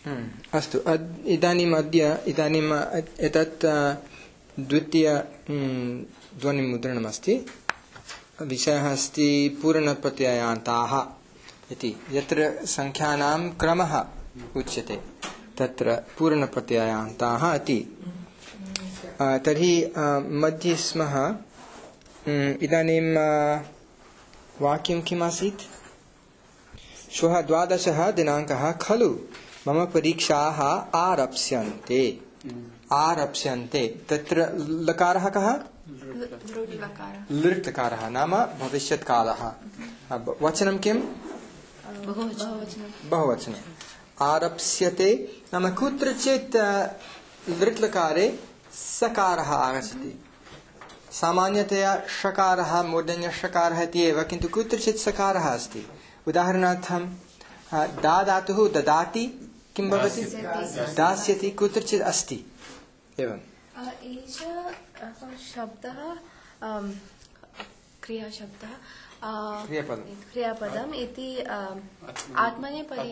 अस्तु इदानीम् एतत् द्वितीय ध्वनिमुद्रणमस्ति। विषयः अस्ति पूर्णप्रत्ययान्ताः इति। यत्र संख्यानां क्रमः उच्यते तत्र पूर्णप्रत्ययान्ताः इति। तर्हि मध्ये स्मः। इदानीं वाक्यं किम् आसीत्? श्वः 12 दिनाङ्कः खलु मम परीक्षाः आरप्स्यन्ते। तत्र लकारः कः? लृट् लकारः नाम भविष्यत्कालः। वचनं किम्? बहुवचनम्। आरप्स्यते नाम कुत्रचित् लृट् लकारे सकारः आगच्छति। सामान्यतया षकारः मूर्धन्यषकारः इति एव, किन्तु कुत्रचित् सकारः अस्ति। उदाहरणार्थं दा धातुः ददाति किं भवति? दास्यति। कुत्रचित् अस्ति एवं। शब्दः क्रियाशब्दः क्रियापदम् इति आत्मनेपदी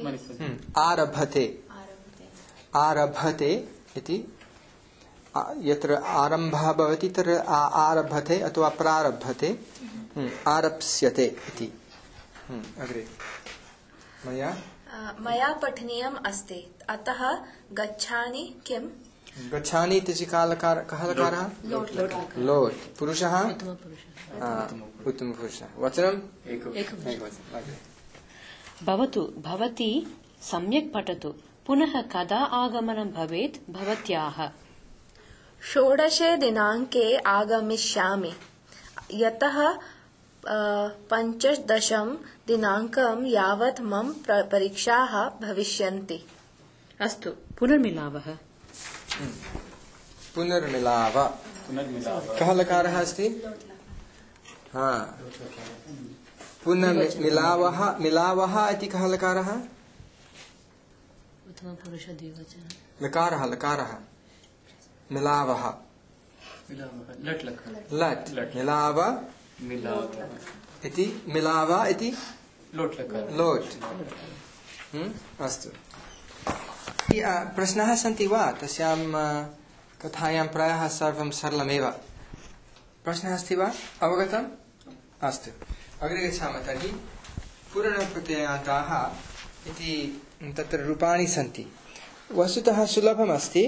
आरभते इति। यत्र आरम्भः भवति तत्र आरभते अथवा प्रारभते। आरप्स्यते इति। अग्रे मया पठनीयम् अस्ति अतः गच्छामि। किम्? गच्छामि इति कः लकारः? लोट्। पुरुषः? उत्तमपुरुषः। वचनम् एकवचनं। भवती सम्यक् पठतु। पुनः कदा आगमनं भवेत् भवत्याः? 16 दिनाङ्के आगमिष्यामि। यतः 15 दिनाङ्कं यावत् मम परीक्षाः भविष्यन्ति। अस्तु, पुनर्मिलावः। पुनर्मिलाव। कः लकारः अस्ति? पुनर्मिलावः। मिलावः इति कः लकारः? लकारः मिलावः। लट् मिलाव इति। मिलाव इति लोट्। अस्तु। प्रश्नाः सन्ति वा? तस्यां कथायां प्रायः सर्वं सरलमेव। प्रश्नः अस्ति वा? अवगतम्? अस्तु, अग्रे गच्छामः। तर्हि पूर्णप्रत्ययान्ताः इति तत्र रूपाणि सन्ति। वस्तुतः सुलभमस्ति।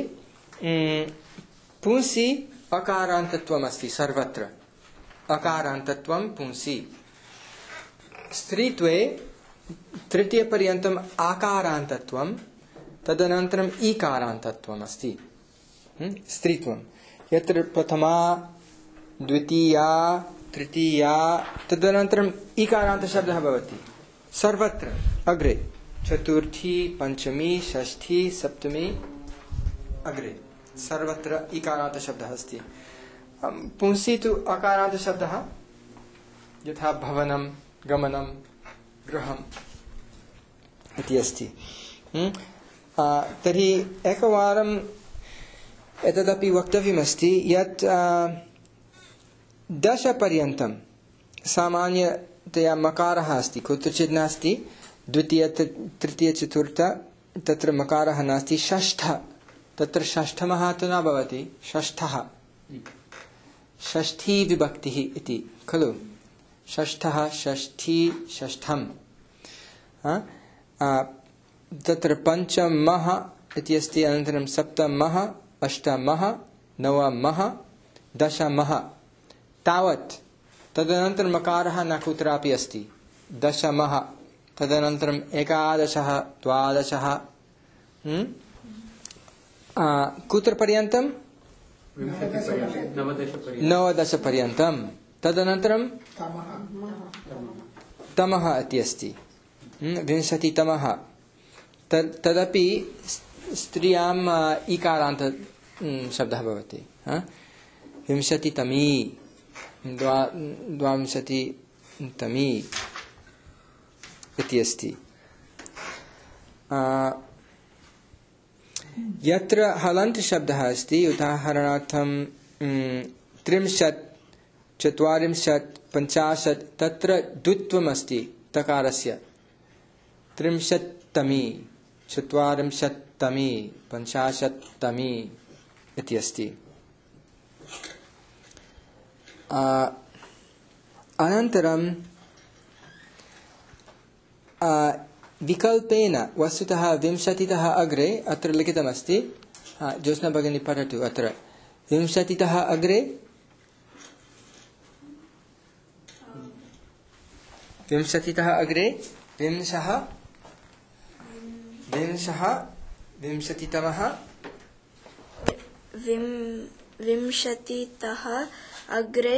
पुंसि अकारान्तत्वमस्ति सर्वत्र। अकारान्तत्वं पुंसि। स्त्रीत्वे तृतीयपर्यन्तम् आकारान्तत्वं, तदनन्तरम् ईकारान्तत्वम् अस्ति। स्त्रीत्वं यत्र प्रथमा द्वितीया तृतीया तदनन्तरम् ईकारान्तशब्दः भवति सर्वत्र। अग्रे चतुर्थी पंचमी षष्ठी सप्तमी अग्रे सर्वत्र ईकारान्तशब्दः अस्ति। पुंसि तु अकारान्तशब्दः, यथा भवनं गमनं गृहम् इति अस्ति। तर्हि एकवारम् एतदपि वक्तव्यमस्ति यत् 10 पर्यन्तं सामान्यतया मकारः अस्ति, कुत्रचित् नास्ति। द्वितीय तृतीय चतुर्थ तत्र मकारः नास्ति। षष्ठ तत्र षष्ठमः तु न भवति, षष्ठः। षष्ठी विभक्तिः इति खलु। षष्ठः षष्ठी षष्ठम्। तत्र पञ्चमः इति अस्ति, अनन्तरं सप्तमः अष्टमः नवमः दशमः तावत्। तदनन्तरं मकारः न कुत्रापि अस्ति। दशमः तदनन्तरम् एकादशः द्वादशः। कुत्र पर्यन्तं? 90 पर्यन्तं। तदनन्तरं तमः इति अस्ति, 20तमः। तदपि स्त्रियाम् ईकारान्त शब्दः भवति। 20तमी 22तमी इति अस्ति। यत्र हलन्त शब्दः अस्ति, उदाहरणार्थं 30 40 50 तत्र द्वित्वम् अस्ति तकारस्य। 30तमी चत्वारिंशत्तमी 50तमी इति अस्ति। अनन्तरं विकल्पेन वस्तुतः 20तः अग्रे अत्र लिखितमस्ति। ज्योत्स्ना भगिनी पठतु। अत्र 20तः अग्रे 20तः अग्रे 20तमः 20तः अग्रे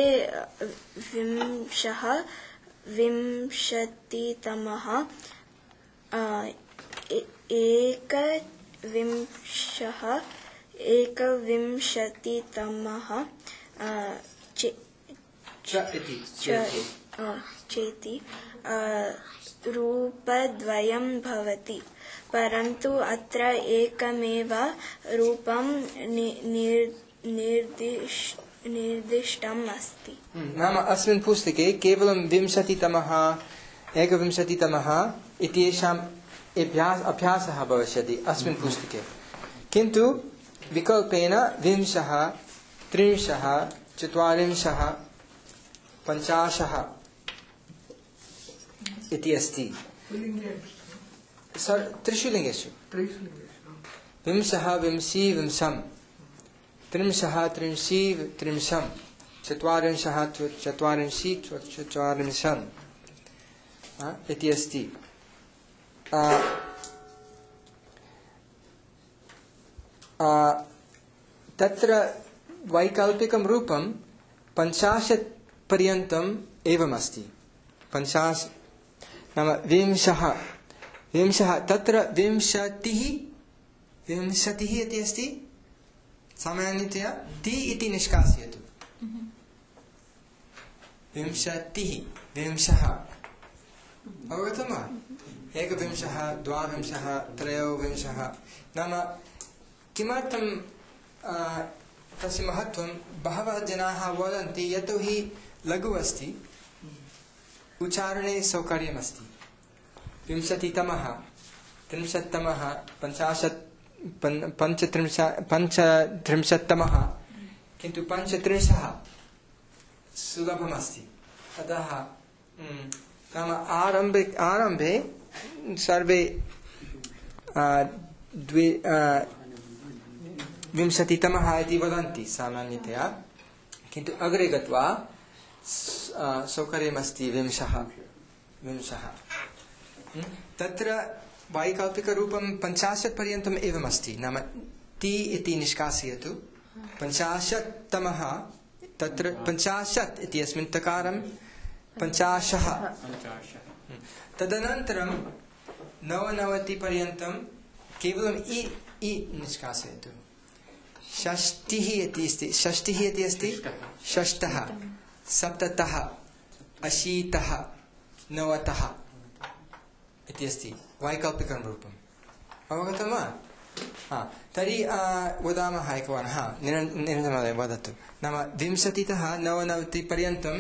20तमः 21तमः चेति रूपद्वयं भवति, परन्तु अत्र एकमेव रूपं निर्दिष्टम् अस्ति। नाम अस्मिन् पुस्तके केवलं 20तमः 21तमः इत्येषाम् अभ्यासः भविष्यति अस्मिन् पुस्तके, किन्तु विकल्पेन 20, 30, 40, 50 इति अस्ति। त्रिषु लिङ्गेषु 20, 20, 20, 30, 30, 40, 40 इति अस्ति। तत्र वैकल्पिकं रूपं 50 पर्यन्तम् एवमस्ति। 50 नाम 20 तत्र 20 इति अस्ति। सामान्यतया ति इति निष्कासयतु। 20 अवगतं वा? 21, 22, 23 नाम किमर्थं तस्य महत्त्वं बहवः जनाः वदन्ति यतोहि लघु अस्ति, उच्चारणे सौकर्यमस्ति। 20तमः 30तमः 35तमः किन्तु 35 सुलभमस्ति। अतः नाम आरम्भे सर्वे 20तमः इति वदन्ति सामान्यतया, किन्तु अग्रे गत्वा सौकर्यमस्ति 20। तत्र वैकल्पिकरूपं 50 पर्यन्तम् एवमस्ति। नाम ति इति निष्कासयतु। 50तमः तत्र 50 इति अस्मिन् तकारं 50। तदनन्तरं 99 पर्यन्तं केवलम् इ निष्कासयतु। षष्टिः इति अस्ति। षष्ठः, सप्ततः, 80, 90 इति अस्ति वैकल्पिकं रूपम्। अवगतं वा? तर्हि वदामः एकवारं। निरञ्जनमहोदय वदतु। नाम 20तः 99 पर्यन्तं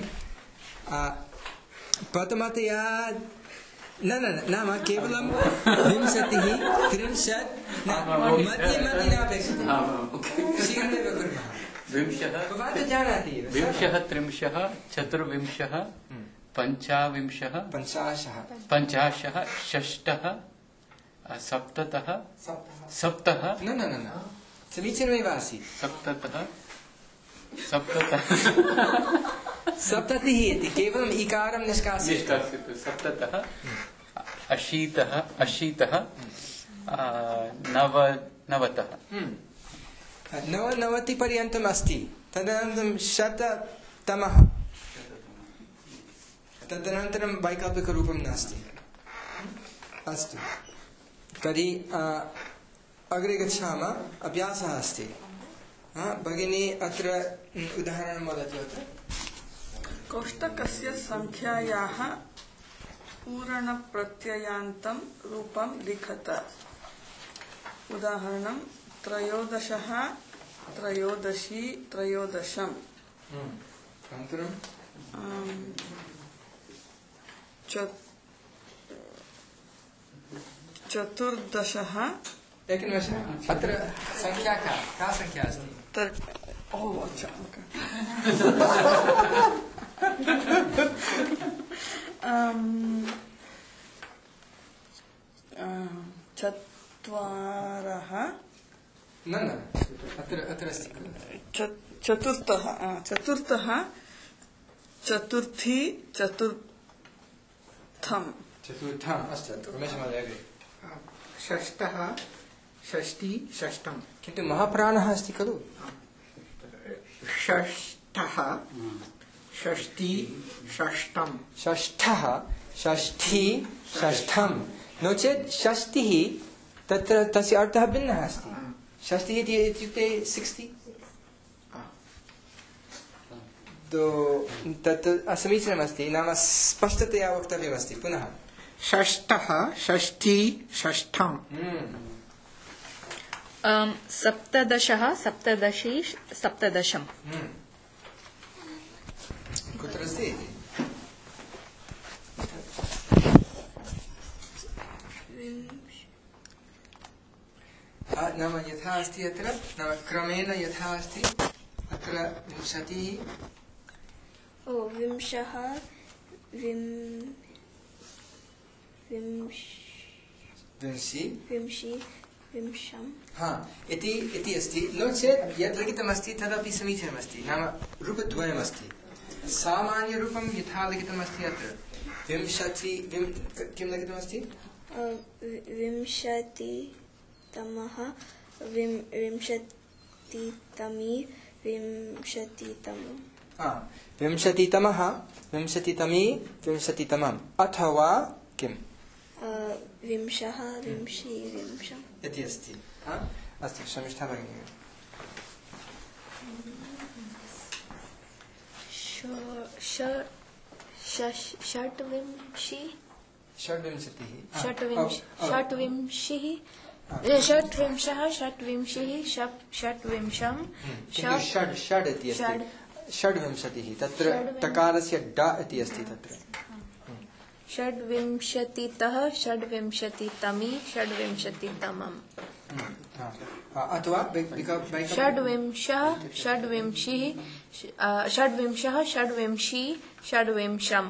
प्रथमतया नाम केवलं 20, 30 मध्ये नापेक्षते। शीघ्रमेव कुर्मः। 20, जानाति 20, 30, 24, 25, 50, 6, 7, 7 न समीचीनमेव आसीत्। 70 इति केवलम् इकारं निष्कासयतु। 7, 80, 90 99 पर्यन्तम् अस्ति। तदनन्तरं 100तमः, तदनन्तरं वैकल्पिकरूपं नास्ति। अस्तु, तर्हि अग्रे गच्छामः। अभ्यासः अस्ति। भगिनी अत्र उदाहरणं वदतु। अत्र कोष्टकस्य संख्यायाः पूरणप्रत्ययान्तं रूपं लिखत। उदाहरणं 13, 13, 13। अनन्तरं 4, चतुर्दशः एकनिमेषः अत्र संख्या का संख्या अस्ति अच्छा चत्वारः न अत्र अस्ति चतुर्थः चतुर्थी चतुर्थम् अस्तु रमेशमहोदय अग्रे षष्ठः षष्ठी षष्ठम् किन्तु महाप्राणः अस्ति खलु षष्ठः षष्ठी षष्ठम् षष्ठः षष्ठी षष्ठम् नो चेत् षष्टिः तत्र तस्य अर्थः भिन्नः अस्ति षष्टिः इत्युक्ते 60 तत् असमीचीनमस्ति नाम स्पष्टतया वक्तव्यमस्ति पुनः षष्ठः षष्ठी षष्ठम् सप्तदशः सप्तदशी सप्तदशम् कुत्र अस्ति नाम यथा अस्ति अत्र नाम क्रमेण यथा अस्ति अत्र विंशतिः विंशः विंशम् इति अस्ति नो चेत् यत् लिखितमस्ति तदपि समीचीनमस्ति नाम रूपद्वयमस्ति सामान्यरूपं यथा लिखितमस्ति अत्र विंशति किं लिखितमस्ति विंशतितमः विंशतितमी विंशतितमम् विंशतितमः विंशतितमी विंशतितमम् अथवा किम् विंशः विंशी विंशम् इति अस्ति अस्तु शमिष्ठा भगिनी षट्विंशतिः षड्विंशतिः तत्र टकारस्य ड इति अस्ति तत्र षड्विंशतितः षड्विंशतितमी षड्विंशतितमम् अथवा षड्विंशः षड्विंशी षड्विंशम्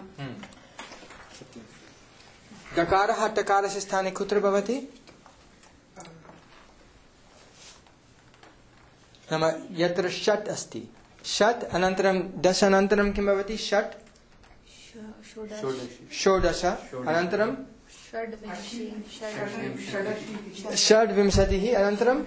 डकारः टकारस्य स्थाने कुत्र भवति नाम यत्र षट् अस्ति षट् अनन्तरं दश अनन्तरं किं भवति षट् षोडश अनन्तरं षड्विंशतिः अनन्तरं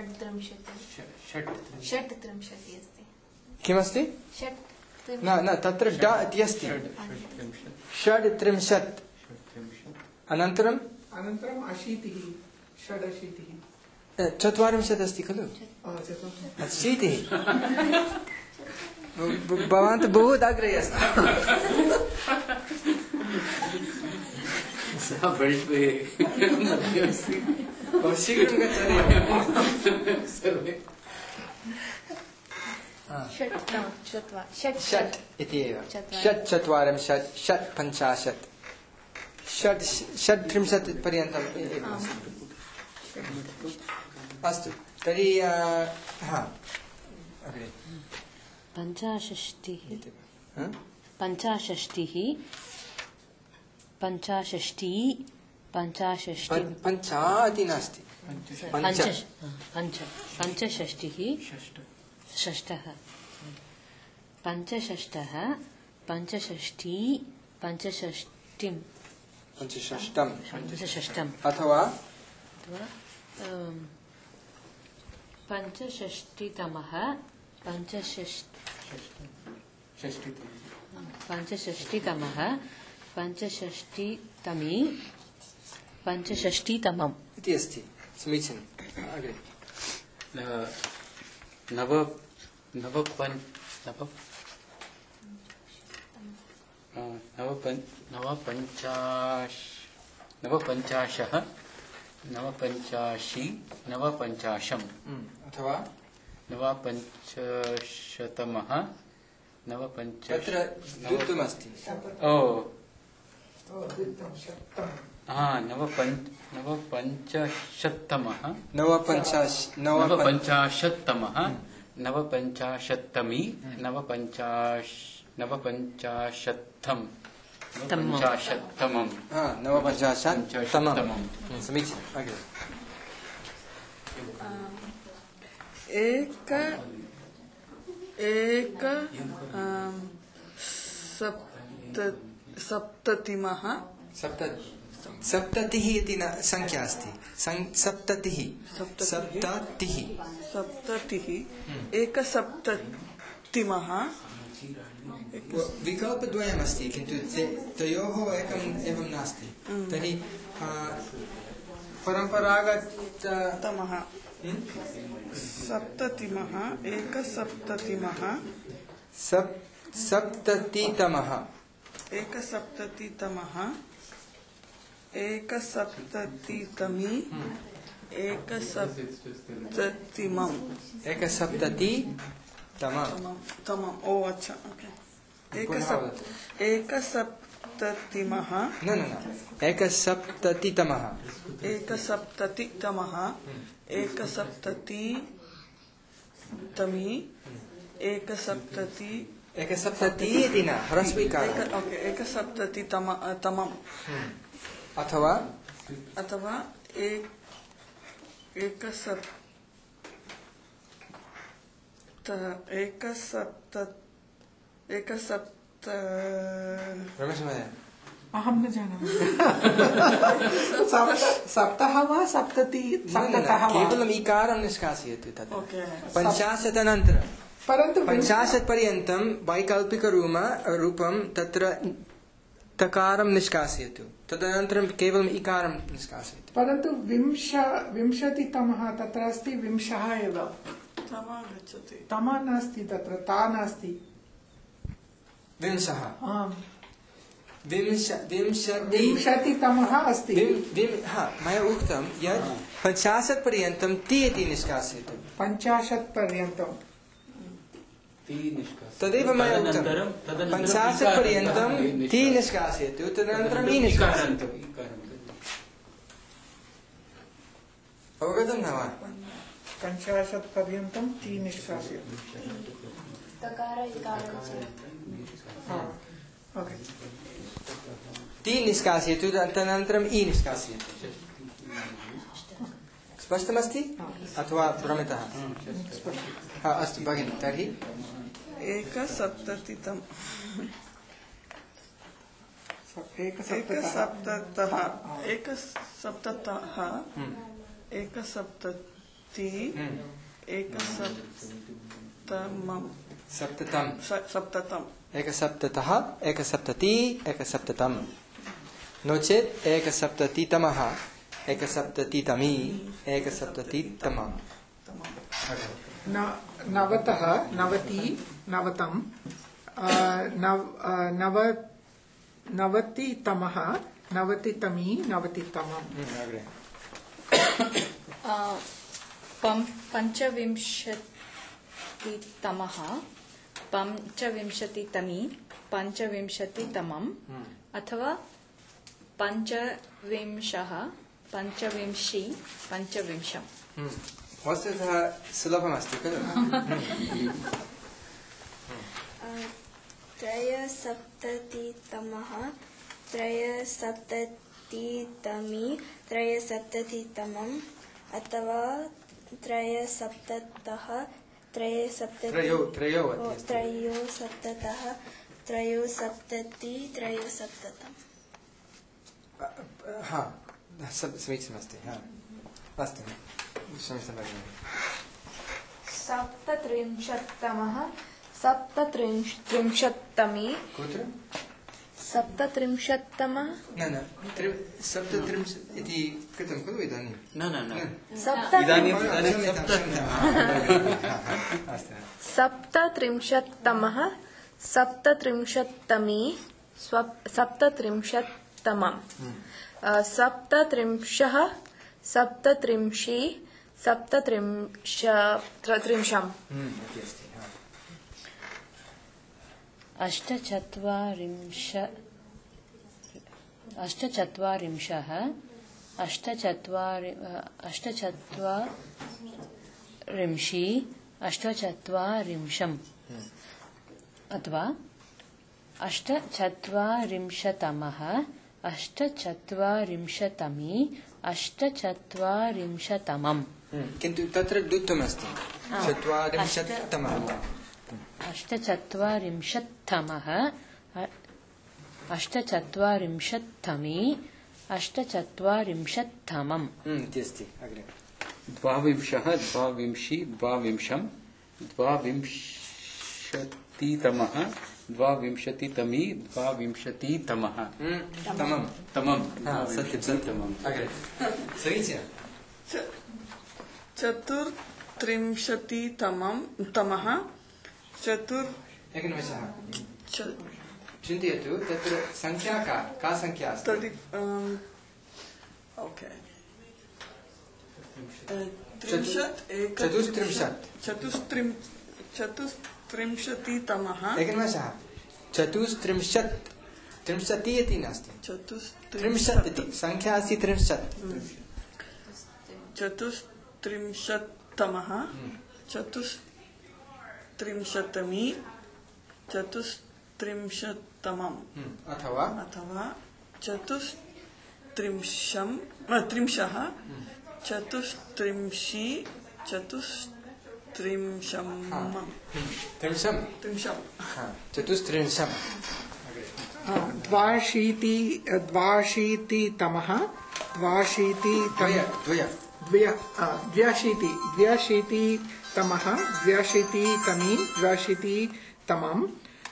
किमस्ति न तत्र ड इति अस्ति षड्त्रिंशत् अनन्तरम् अशीतिः षडशीतिः चत्वारिंशत् अस्ति खलु अशीतिः भवान् तु बहु अग्रे अस्ति शीघ्रं गच्छति षट् इति एव षट् चत्वारिंशत् षट् पञ्चाशत् षट्त्रिंशत् पर्यन्तम् अस्तु तर्हि अग्रे पञ्चाषष्टिः पञ्चा इति नास्ति पञ्चषष्टिः षष्ठः पञ्चषष्टः पञ्चषष्ठी पञ्चषष्टम् अथवा पञ्चषष्टितमः पञ्चषष्टितमः पञ्चषष्टितमी पञ्चषष्टितमम् इति अस्ति समीचीनम् अग्रे नवपञ्चाशः नवपञ्चाशी नवपञ्चाशम् अथवा नवपञ्चशतमः तत्र द्वित्वमस्ति नवपञ्चाशत्तमः नवपञ्चाशत्तमः नवपञ्चाशत्तमी नवपञ्चाशत्तमम् नवपञ्चाशत्तमम् समीचीनम् अग्रे सप्ततिमः सप्ततिः इति संख्या अस्ति सप्ततिः एकसप्ततिमः विकल्पद्वयमस्ति किन्तु तयोः एकम् एवं नास्ति तर्हि परम्परागततमः सप्ततिमः एकसप्ततिमः सप्ततितमः एकसप्ततितमः एकसप्ततितमी एकसप्ततिमम् एकसप्ततितमम् ओ अच्छा ओके एकसप्ततिमः एकसप्ततितमः एकसप्ततितमः एकसप्ततितमी एकसप्तति इति न ह्रस्वीकारः ओके एकसप्ततितमम् अथवा रमेशमहोदय अहं न जानामि सप्तः वा सप्ततः केवलम् इकारं निष्कासयतु तत् 50 अनन्तरं परन्तु 50 पर्यन्तं वैकल्पिकरूपं तत्र तकारं निष्कासयतु तदनन्तरं केवलम् इकारं निष्कासयतु परन्तु 20तमः तत्र अस्ति 20 एव तमा नास्ति तत्र ता नास्ति 20तमः अस्ति मया उक्तं यत् 50 पर्यन्तं ति इति निष्कासयतु 50 पर्यन्तं तदेव मया उक्तं 50 पर्यन्तं ति निष्कासयतु तदनन्तरम् इ निष्कासयतु अवगतं न वा 50 पर्यन्तं ति निष्कासयतु ति निष्कासयतु तदनन्तरम् इ निष्कासयतु स्पष्टमस्ति अथवा भ्रमितः अस्तु भगिनि तर्हि एकसप्ततितम् एकसप्ततः एकसप्तति एकसप्ततम् नो चेत् एकसप्ततितमः एकसप्ततितमी एकसप्ततितमः नवतः नवति नवतम् नवतितमः नवतितमी नवतितमम् पञ्चविंशतितमः पञ्चविंशतितमी पञ्चविंशतितमम् अथवा पञ्चविंशः पञ्चविंशि पञ्चविंशम् वस्तुतः सुलभमस्ति खलु त्रयसप्ततितमः त्रयसप्ततितमी त्रयसप्ततितमम् अथवा त्रयसप्ततः त्रयोसप्ततः त्रयोसप्तति त्रयोसप्ततम् समीचीनमस्ति अस्तु सप्तत्रिंशत्तमः सप्तत्रिंशत्तमी सप्तत्रिंशत्तमः न सप्तत्रिंशत् इति कृतं खलु इदानीं सप्तत्रिंशत्तमः सप्तत्रिंशत्तमी सप्तत्रिंशत्तमम् सप्तत्रिंशः सप्तत्रिंशि सप्तत्रिंशम् अष्टचत्वारिंशः अष्टचत्वारिंशम् अथवा अष्टचत्वारिंशतमः अष्टचत्वारिंशतमी अष्टचत्वारिंशतमम् किन्तु तत्र द्वित्वमस्ति चत्वारिंशत्तमः अष्टचत्वारिंशत्तमः अष्टचत्वारिंशत्तमी अष्टचत्वारिंशत्तमम् इति अस्ति अग्रे द्वाविंशः द्वाविंशी द्वाविंशम् द्वाविंशतितमः द्वाविंशतितमी द्वाविंशतितमः तमम् तमम् सत्यं सत्यम् अग्रे समीचीनं चतुर्त्रिंशतितमः एकनिमेषः चिन्तयतु तत्र संख्या का संख्या अस्ति चतुस्त्रिंशतितमः एकनिमेषः त्रिंशति इति नास्ति त्रिंशत् इति संख्या अस्ति 30 चतुस्त्रिंशत्तमः चतुस्त्रिंशतमी चतुस्त्रिंशत्तमम् अथवा त्रिंशः चतुस्त्रिंशी चतुस्त्रिंशम् द्वाशीतितमः द्व्यशीतितमः द्व्यशीतितमी द्व्यशीतितमम्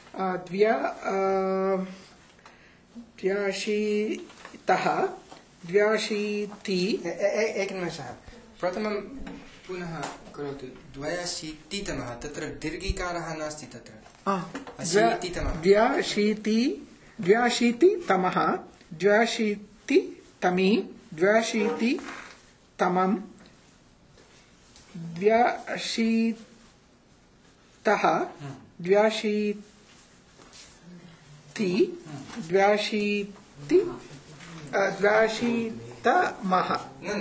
द्व्यशीतः द्व्यशीति एकनिमेषः प्रथमं पुनः करोतु द्व्यशीतितमः तत्र दीर्घिकारः नास्ति तत्र द्व्यशीतितमः द्व्यशीतितमी द्व्यशीतितमम् द्व्यशीतः द्व्यशीतमः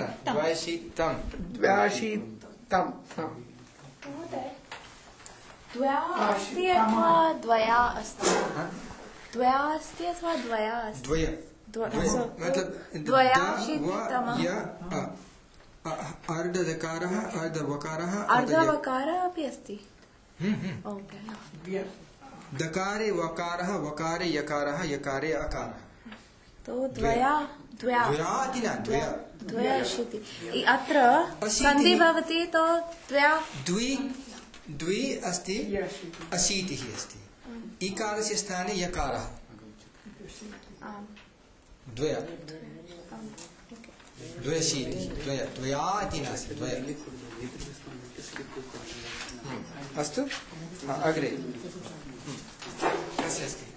द्वया अस्ति अथवा द्वया अस्ति अर्धदकारः अर्धवकारः अर्धवकारः अपि अस्ति दकारे वकारः वकारे यकारः यकारे अकारः तो द्वयाशीति अत्र सन्धि भवति तो द्वि अस्ति अशीतिः अस्ति इकारस्य स्थाने यकारः द्वयशीतिः द्वया इति नास्ति अस्तु अग्रे कस्य अस्ति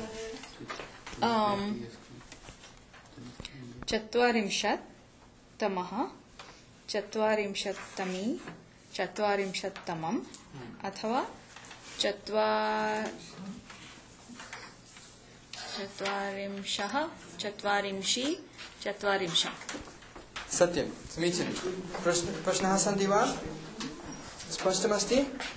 चत्वारिंशत्तमः चत्वारिंशत्तमी चत्वारिंशत्तमम् अथवा चत्वारिंशः चत्वारिंशी चत्वारिंशत् सत्यं समीचीनं प्रश्नाः सन्ति वा स्पष्टमस्ति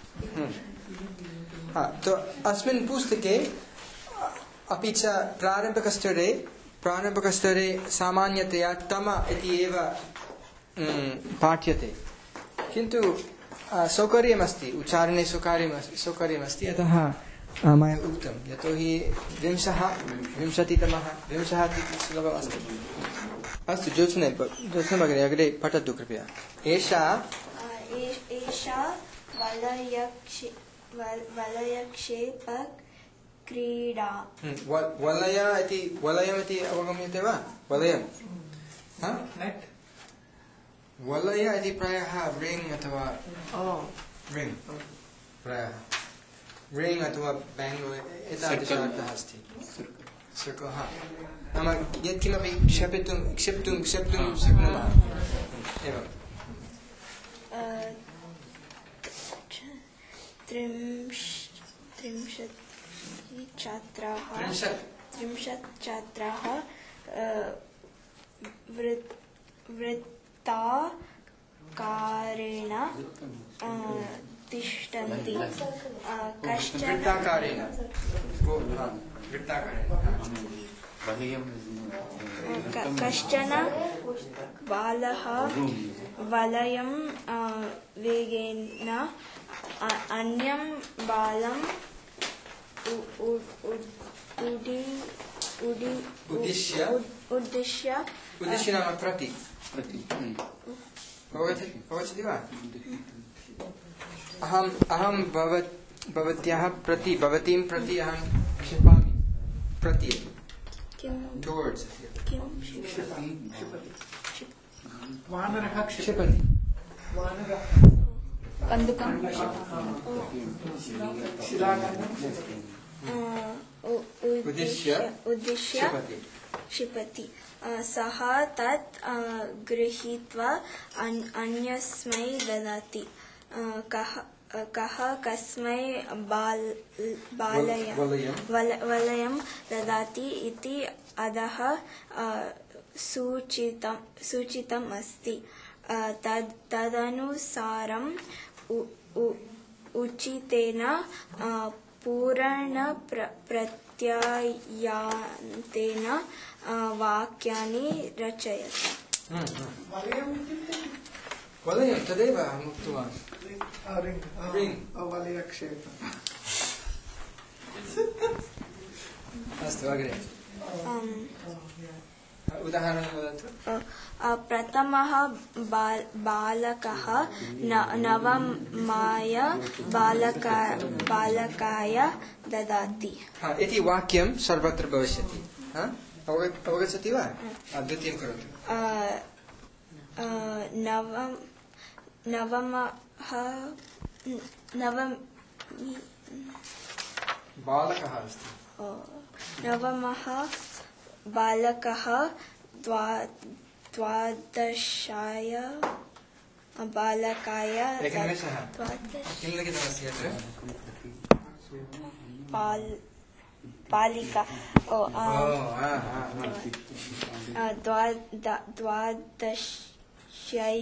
तो अस्मिन् पुस्तके अपि च प्रारम्भिकस्तरे सामान्यतया तम इति एव पाठ्यते किन्तु सौकर्यमस्ति उच्चारणे सौकर्यमस्ति अतः मया उक्तं यतोहि विंशतितमः सुलभमस्ति अस्तु ज्योत्स्ना भगिनी अग्रे पठतु कृपया एषा वलयक्षेपक्रीडा वलयमिति अवगम्यते वा वलयं वलय इति प्रायः रिङ्ग् अथवा रिङ्ग् प्रायः रिङ्ग् अथवा बेङ्ग् एतादृशः अस्ति सर्कः नाम यत्किमपि क्षिप्तुं शक्नुमः एवं त्रिंशत् छात्राः वृत्ताकारेण तिष्ठन्ति कश्चन वृत्ताकारेण कश्चन बालः वलयं वेगेन अन्यं बालम् उद्दिश्य नाम प्रति अवगच्छति वा? अहं भवत्याः प्रति भवतीं प्रति अहं क्षिपामि प्रति towards वानरः क्षिपति कन्दुकं उद्दिश्य क्षिपति सः तत् गृहीत्वा अन्यस्मै ददाति कः कस्मै वलयं ददाति इति अधः सूचितम् अस्ति तदनुसारम् उचितेन पूरणप्रत्ययान्तेन वाक्यानि रचयत। वलयं तदेव अहम् उक्तवान्। अस्तु अग्रे उदाहरणं वदतु। प्रथमः बालकः नवमाय बालकाय ददाति इति वाक्यं सर्वत्र भविष्यति। अवगच्छति वा? द्वितीयं करोतु। बालकः अस्ति। नवमः बालकः द्वादशाय बालकाय एकनिमेषः किं लिखितमस्ति अत्र? बालिका द्वादश्यै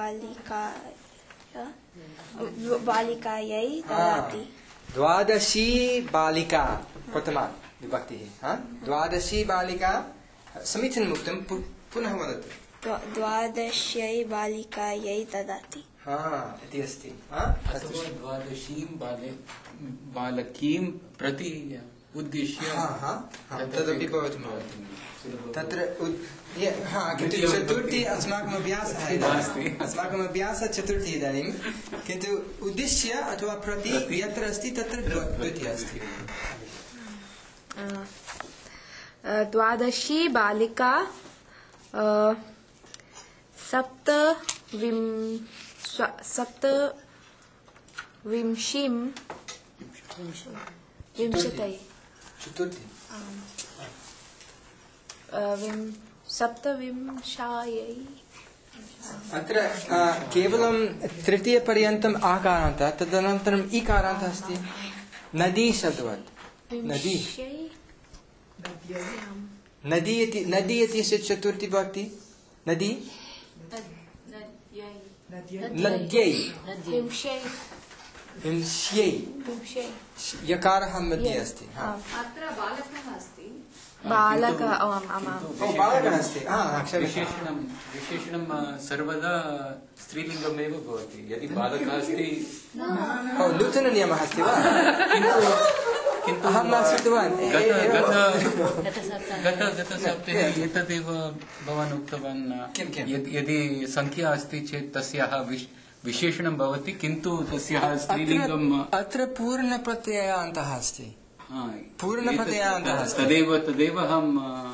बालिकायै ददाति। द्वादशी बालिका प्रथमा विभक्तिः। द्वादशी बालिका समीचीनम् उक्तं। पुनः वदतु। द्वादश्यै बालिकायै ददाति इति अस्ति। द्वादशीं बालकीं प्रति उद्दिश्य तदपि भवितुमर्हति। तत्र किन्तु चतुर्थी अस्माकम् अभ्यासः चतुर्थी इदानीं, किन्तु उद्दिश्य अथवा प्रति यत्र अस्ति तत्र द्वितीया अस्ति। द्वादशी बालिका सप्तविंशायै अत्र केवलं तृतीयपर्यन्तम् आकारान्तः, तदनन्तरम् ईकारान्तः अस्ति। नदी शब्दवत् नदी नदी इति चतुर्थी भक्ति। नदी नद्यै विंश्यै यकारः मध्ये अस्ति। अत्र बालकः अस्ति। बालकः बालकः अस्ति। विशेषणं सर्वदा स्त्रीलिङ्गमेव भवति। यदि बालकः अस्ति नूतननियमः अस्ति वा? किन्तु अहं न श्रुतवान्। गतसप्ताहे एतदेव भवान् उक्तवान्। यदि संख्या अस्ति चेत् तस्याः विशेषणं भवति, किन्तु तस्याः स्त्रीलिङ्गम् अत्र पूर्णप्रत्ययान्तः अस्ति। पूर्णप्रत्ययान्तः अस्ति। तदेव अहं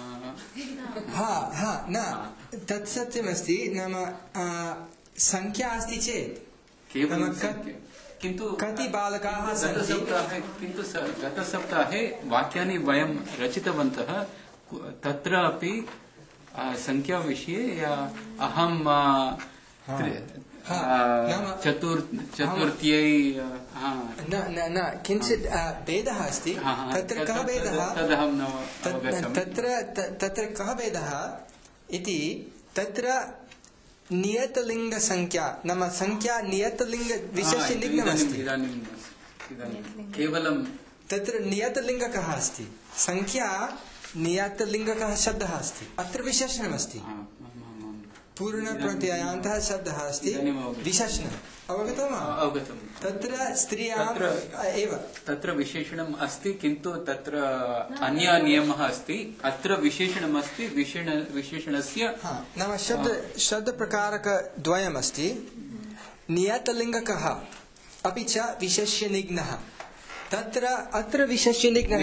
न तत् सत्यमस्ति। नाम संख्या अस्ति चेत् केवलं किन्तु कति बालकाः सन्ति? गतसप्ताहे वाक्यानि वयं रचितवन्तः। तत्र अपि संख्याविषये अहं चतुर्थ्यै न न न किञ्चित् भेदः अस्ति तत्र कः भेदः तदहं न अवगतम् तत्र कः भेदः इति तत्र नियतलिङ्गसंख्या नाम संख्या नियतलिङ्गविशेषलिङ्गमस्ति इदानीं केवलं तत्र नियतलिङ्गकः अस्ति संख्या नियतलिङ्गकः शब्दः अस्ति अत्र विशेषणमस्ति पूर्णप्रत्ययान्तः शब्दः अस्ति विशेषणम् अवगतं वा तत्र स्त्रियाम् एव तत्र विशेषणम् अस्ति किन्तु तत्र अन्य नियमः अस्ति अत्र विशेषणम् अस्ति विशेषणस्य नाम शब्दप्रकारकद्वयमस्ति नियतलिङ्गकः अपि च विशेष्यनिघ्नः तत्र अत्र विशेष्यनिघ्नः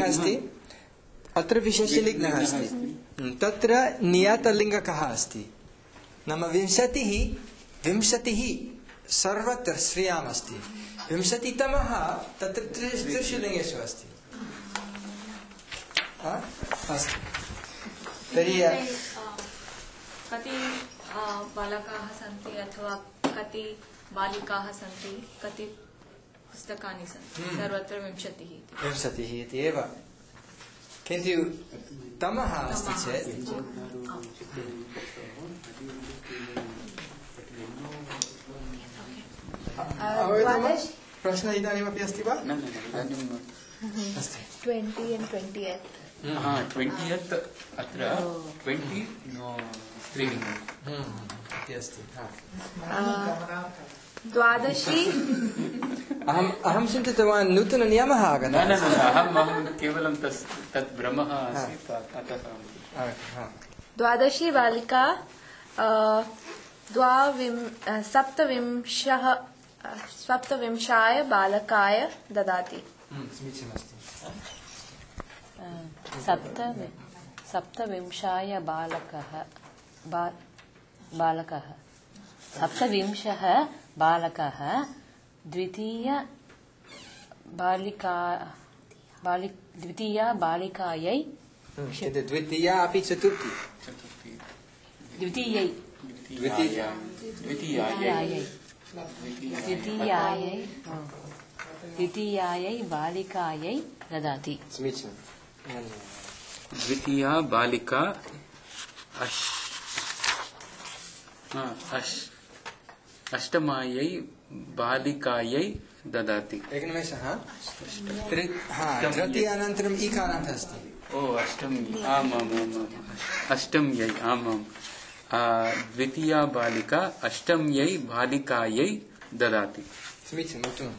अस्ति तत्र नियतलिङ्गकः अस्ति नाम विंशतिः सर्वत्र स्त्रियाम् अस्ति 50तमः तत्र त्रिषु लिङ्गेषु अस्ति अस्तु तर्हि कति बालकाः सन्ति अथवा कति बालिकाः सन्ति कति पुस्तकानि सन्ति सर्वत्र 50 इति एव किन्तु तमः अस्ति चेत् प्रश्न इदानीमपि अस्ति वा न अस्ति 20 and 28 20th अत्र 20 स्त्रीलिङ्गम् इति अस्ति द्वादशी अहं चिन्तितवान् नूतननियमः आगतः न अहं केवलं तत् भ्रमः आसीत् अतः द्वादशी बालिका सप्तविंशाय बालकाय ददाति समीचीनमस्ति सप्तविंशाय बालकः सप्तविंशः बालकः द्वितीया बालिकायै द्वितीया अपि चतुर्थी द्वितीयायै बालिकायै ददाति समीचीनं द्वितीया बालिका अष्टमायै बालिकायै ददाति एकनिमेषः तृतीयानन्तरम् ईकारान्तः अस्ति ओ अष्टमी अष्टम्यै आमाम् द्वितीया बालिका अष्टम्यै बालिकायै ददाति समीचीनम् उत्तमं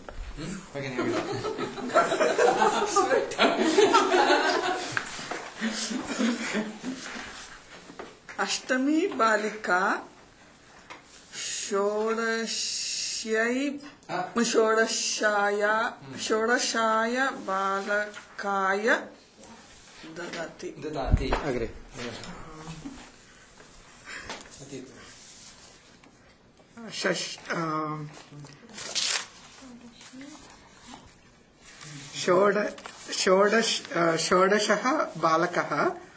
अष्टमी बालिका षोडशाय बालकाय ददाति अग्रे षोडशः बालकः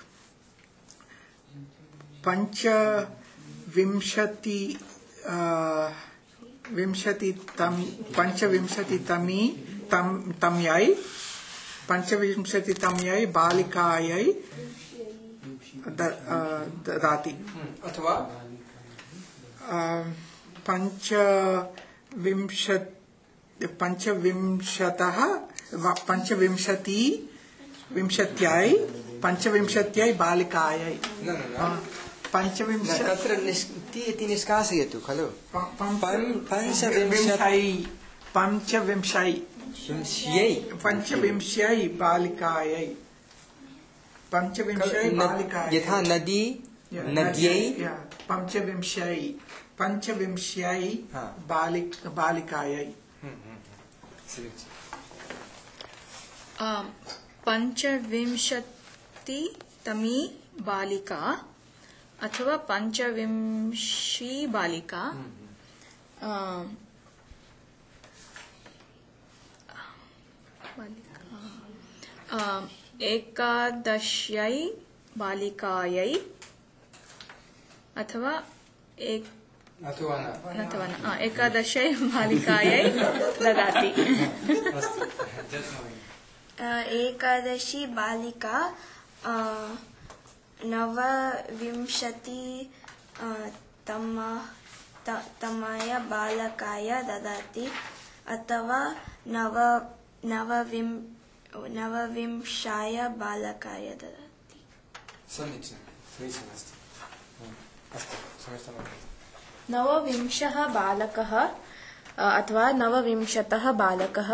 पंचविंशतितम्यै बालिकायै ददाति अथवा पंचविंशत्यै बालिकायै तत्र इति निष्कासयतु खलु पंचविंशै बालिकायै यथा नदी नद्यै पंचविंशै बालिकायै पंचविंशतितमी बालिका अथवा पंचविंशी बालिका एकादश्यै बालिकायै अथवा अथवा न अथवा न एकादशै बालिकायै ददाति एकादशी बालिका 29 तमाय बालकाय ददाति अथवा 29 बालकाय ददाति। समीचीनमस्ति। अस्तु, समीचीनम्। 29 बालकः अथवा 29 बालकः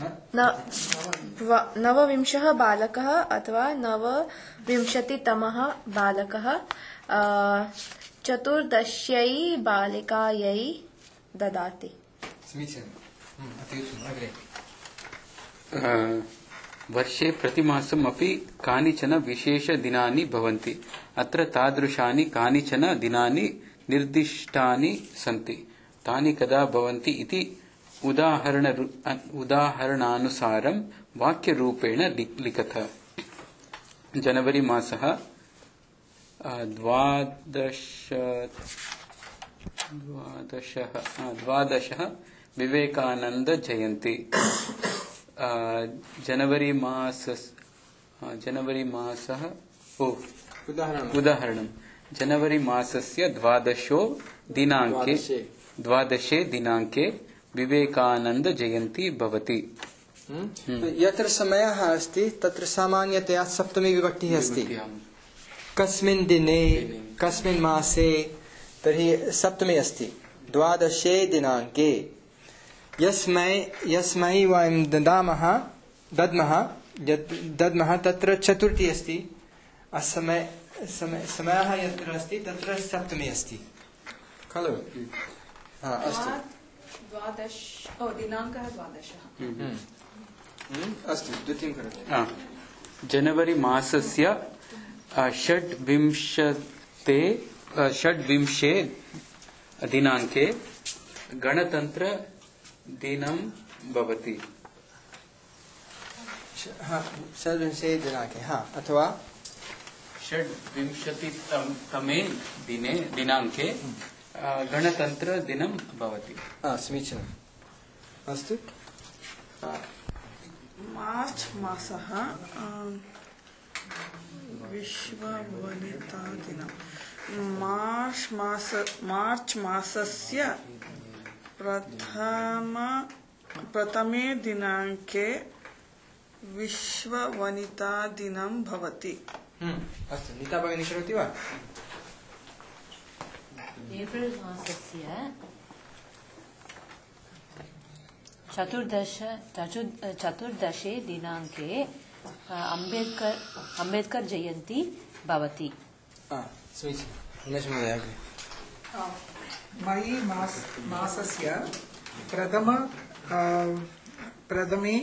29 बालकः अथवा 29तमः बालकः 14 बालिकायै ददाति। समीचीनम्। अत्युत्तमम्। अग्रे वर्षे प्रतिमासम् अपि कानिचन विशेषदिनानि भवन्ति। अत्र तादृशानि कानिचन दिनानि निर्दिष्टानि सन्ति। तानि कदा भवन्ति इति उदाहरणानुसारं वाक्यरूपेण लिखत। जनवरी मासः 12 विवेकानंद जयंती। जनवरी मासः उदाहरणं जनवरी मासस्य 12 दिनाङ्के विवेकानंद जयंती भवति। यत्र समयः अस्ति तत्र सामान्यतया सप्तमी विभक्तिः अस्ति। कस्मिन् दिने कस्मिन् मासे तर्हि सप्तमी अस्ति। 12 दिनाङ्के यस्मै वयं दद्मः तत्र चतुर्थी अस्ति। समयः यत्र अस्ति तत्र सप्तमी अस्ति खलु? अस्तु। दिनाङ्कः 12। अस्तु, द्वितीयं करोतु। जनवरी मासस्य 26 दिनाङ्के गणतन्त्र दिनं भवति। 26 दिनाङ्के अथवा 26तमे दिनाङ्के गणतन्त्र दिनं भवति। समीचीनम्। अस्तु। मार्च मासः विश्व वनिता दिनं। मार्च मासस्य प्रथमे दिनाङ्के विश्व वनिता दिनं भवति। अस्तु, नीता भगिनी करोति वा? एप्रिल मासस्य 14 दिनाङ्के अम्बेडकर जयन्ती भवति। मई मासस्य प्रथमे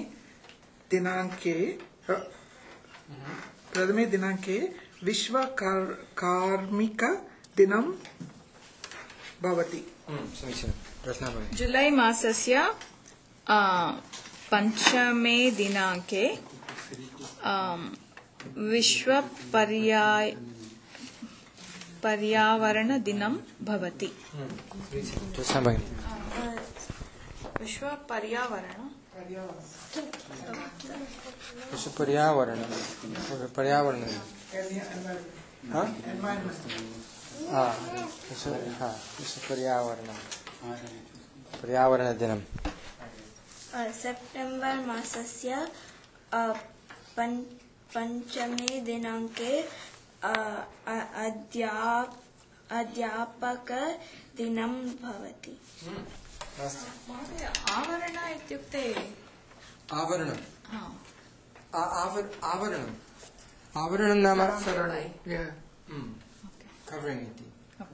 दिनाङ्के विश्व कार्मिक दिनं भवति। जुलै मासस्य 5मे दिनाङ्के विश्व पर्यावरण दिनं भवति। विश्व पर्यावरण पर्यावरण दिनं। सेप्टेम्बर् मासस्य 5मे दिनाङ्के अध्यापक दिनं भवति। आवरण इत्युक्ते आवरणं नाम कवरिंग इति।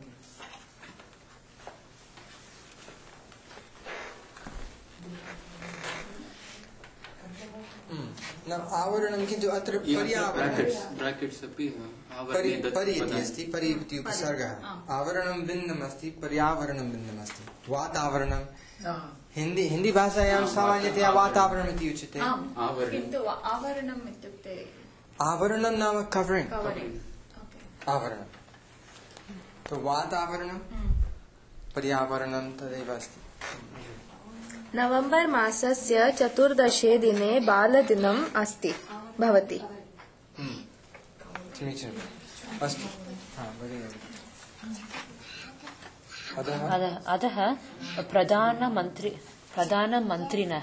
आवरणं किन्तु अत्र ब्राकेट्स् अपि परि इति अस्ति। परि इति उपसर्गः। आवरणं भिन्नम् अस्ति, पर्यावरणं भिन्नम् अस्ति। वातावरणं हिन्दी भाषायां सामान्यतया वातावरणम् इति उच्यते। किन्तु आवरणम् इत्युक्ते आवरणं नाम कवरिंग। आवरणं तो वातावरणं पर्यावरणं तदेव अस्ति। नवम्बर् मासस्य 14 दिने बालदिनम् अस्ति भवति। समीचीनम् अस्तु। अतः प्रधानमन्त्रिणः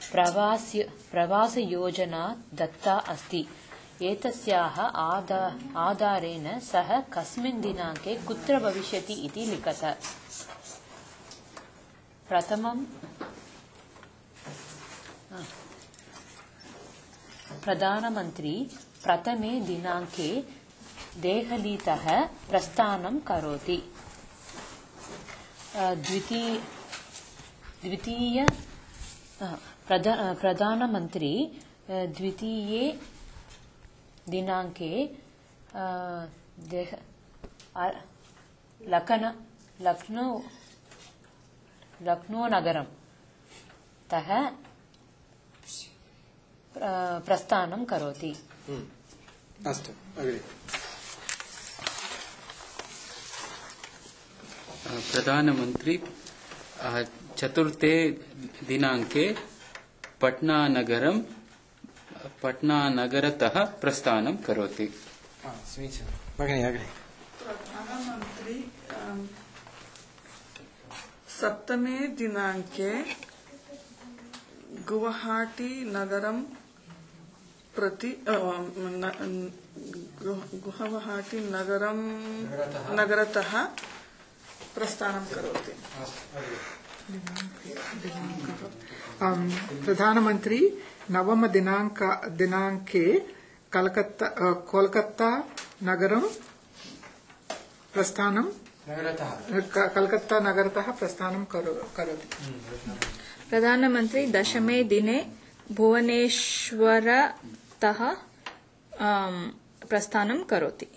प्रवासयोजना दत्ता अस्ति। एतस्याः आधारेण सः कस्मिन् दिनाङ्के कुत्र भविष्यति इति लिखत। प्रधानमन्त्री प्रथमे दिनाङ्के देहलीतः प्रस्थानं करोति। प्रधानमन्त्री द्वितीये दिनाङ्के लक्नो नगरं तः प्रस्थानं करोति। अस्तु अग्रे। प्रधानमन्त्री 4 दिनाङ्के पटनानगरतः प्रस्थानं करोति। समीचीनं भगिनी अग्रे। प्रधानमन्त्री 7 दिनाङ्के गुवाहाटी नगरं प्रति गुवाहाटी नगरतः प्रस्थानं करोति। प्रधानमंत्री 9 दिनांके कोलकाता नगरं प्रस्थानं कलकत्ता नगरतः प्रस्थानं करोति। प्रधानमन्त्री 10 दिने भुवनेश्वरतः प्रस्थानं करोति।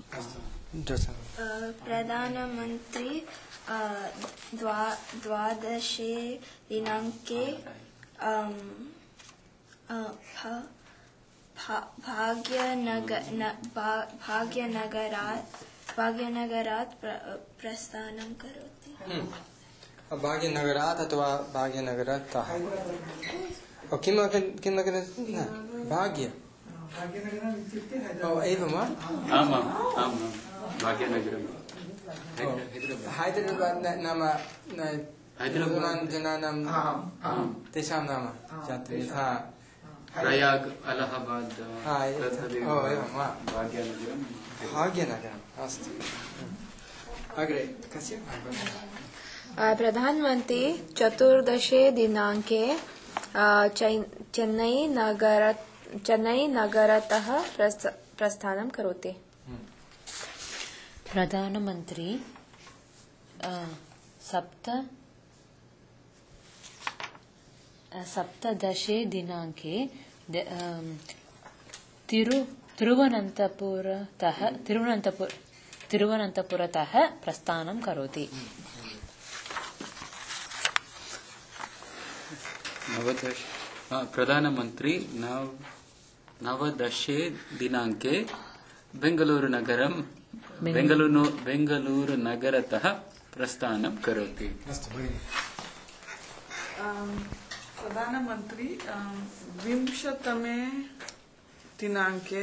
प्रधानमन्त्री 12 दिनाङ्के भाग्यनगरात् प्रस्थानं करोति। भाग्यनगरात् अथवा भाग्यनगरतः किं भाग्य एवं वा? आमां भाग्यनगरं हैदराबाद् नाम जनानां तेषां नाम जातं यथा प्रयाग अलाहाबाद एवं वा? भाग्यनगरम् अस्तु अग्रे कस्य? प्रधानमन्त्री 14 दिनाङ्के चेन्नई नगरतः प्रस्थानं करोति। प्रधानमन्त्री 17 दिनाङ्के तिरुवनन्तपुरतः प्रस्थानं करोति। प्रधानमन्त्री 19 दिनाङ्के बेङ्गलूरुनगरतः प्रस्थानं करोति। प्रधानमन्त्री 20 दिनाङ्के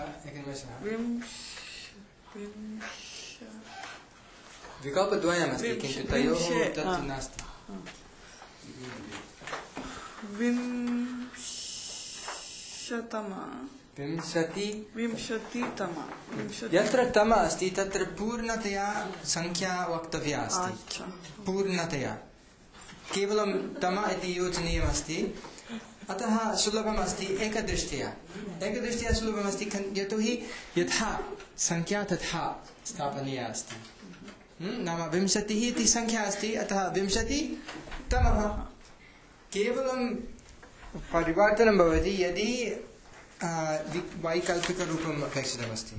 विकल्पद्वयमस्ति किन्तु तयोः तत् नास्ति। 20 यत्र तम अस्ति तत्र पूर्णतया संख्या वक्तव्या अस्ति। पूर्णतया केवलं तम इति योजनीयमस्ति। अतः सुलभमस्ति एकदृष्ट्या सुलभमस्ति यतोहि यथा संख्या तथा स्थापनीया अस्ति। नाम 20 इति संख्या अस्ति अतः 20 तमः केवलं परिवर्तनं भवति यदि वैकल्पिकरूपम् अपेक्षितमस्ति।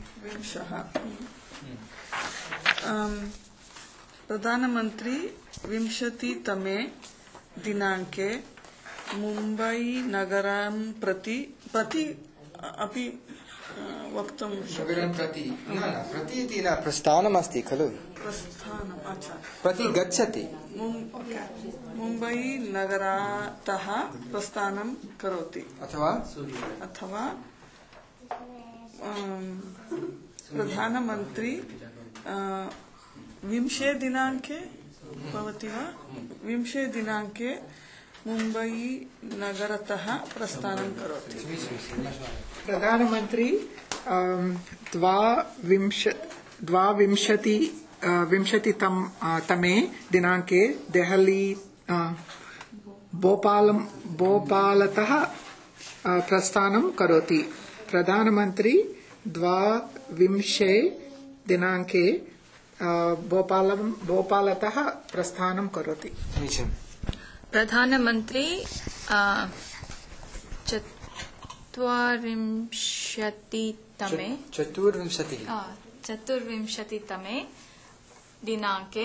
प्रधानमन्त्री 20 दिनाङ्के मुम्बै नगरं प्रति अपि वक्तुं नगरं प्रति न प्रति इति न प्रस्थानमस्ति खलु प्रस्थानम् अच्छा प्रति गच्छति मुम्बै नगरातः प्रस्थानं करोति अथवा प्रधानमन्त्री 20 दिनाङ्के भवति वा 20 दिनाङ्के मुम्बै नगरतः प्रस्थानं करोति प्रधानमन्त्री 20 तमे दिनाङ्के देहली भोपालतः प्रस्थानं करोति प्रधानमन्त्री 20 दिनाङ्के भोपालतः प्रस्थानं करोति प्रधानमन्त्री 24 तमे दिनाङ्के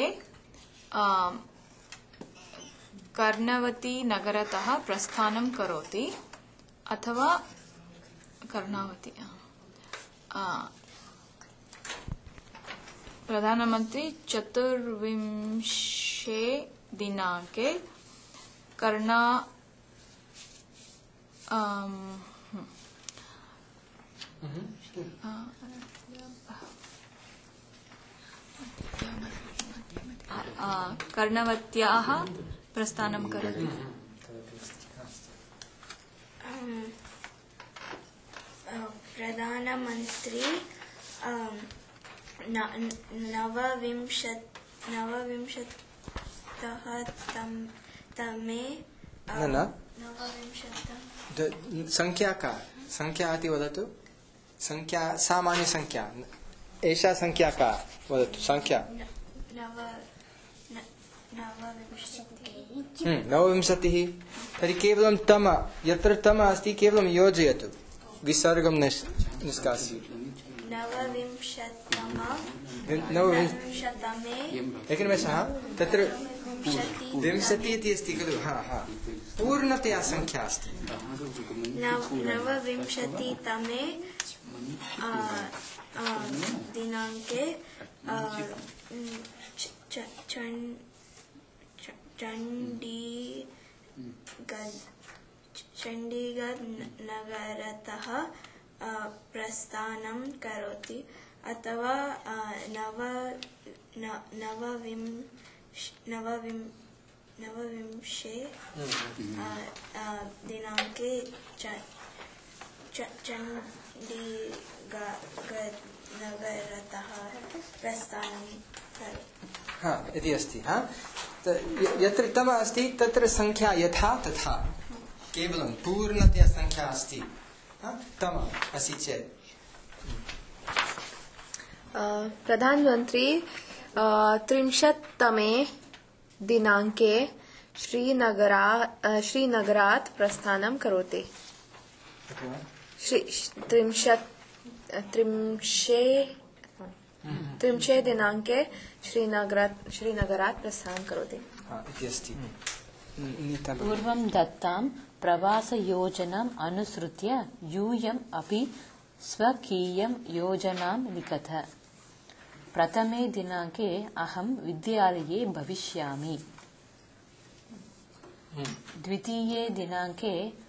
कर्णावती नगरतः प्रस्थानं करोति अथवा कर्णावती प्रधानमन्त्री 24 दिनाङ्के कर्णवत्याः प्रस्थानं करोति प्रधानमन्त्री 29 तमे संख्या का संख्या इति वदतु संख्या सामान्य संख्या एषा संख्या का वदतु संख्या 29 तर्हि केवलं तम यत्र तम अस्ति केवलं योजयतु विसर्गं निष्कास्य 29 एकनिमेषः तत्र 20 इति अस्ति खलु पूर्णतया संख्या अस्ति 29 तमे दिनाङ्के चण्डीगढ़ नगरतः प्रस्थानं करोति अथवा 29 दिनाङ्के चण्डीगढ़ नगरतः प्रस्थानं करोति इति अस्ति यत्र तम अस्ति तत्र संख्या यथा तथा केवलं पूर्णतया संख्या अस्ति तम अस्ति चेत् प्रधानमन्त्री 30 तमे दिनाङ्के श्रीनगरात् प्रस्थानं करोति 30 दिनाङ्के श्रीनगरात् प्रस्थानं करोति इति अस्ति पूर्वं दत्तां प्रवासयोजनाम् अनुसृत्य यूयम् अपि स्वकीयं योजनां लिखत प्रथमे दिनाङ्के अहं विद्यालये भविष्यामि द्वितीये दिनाङ्के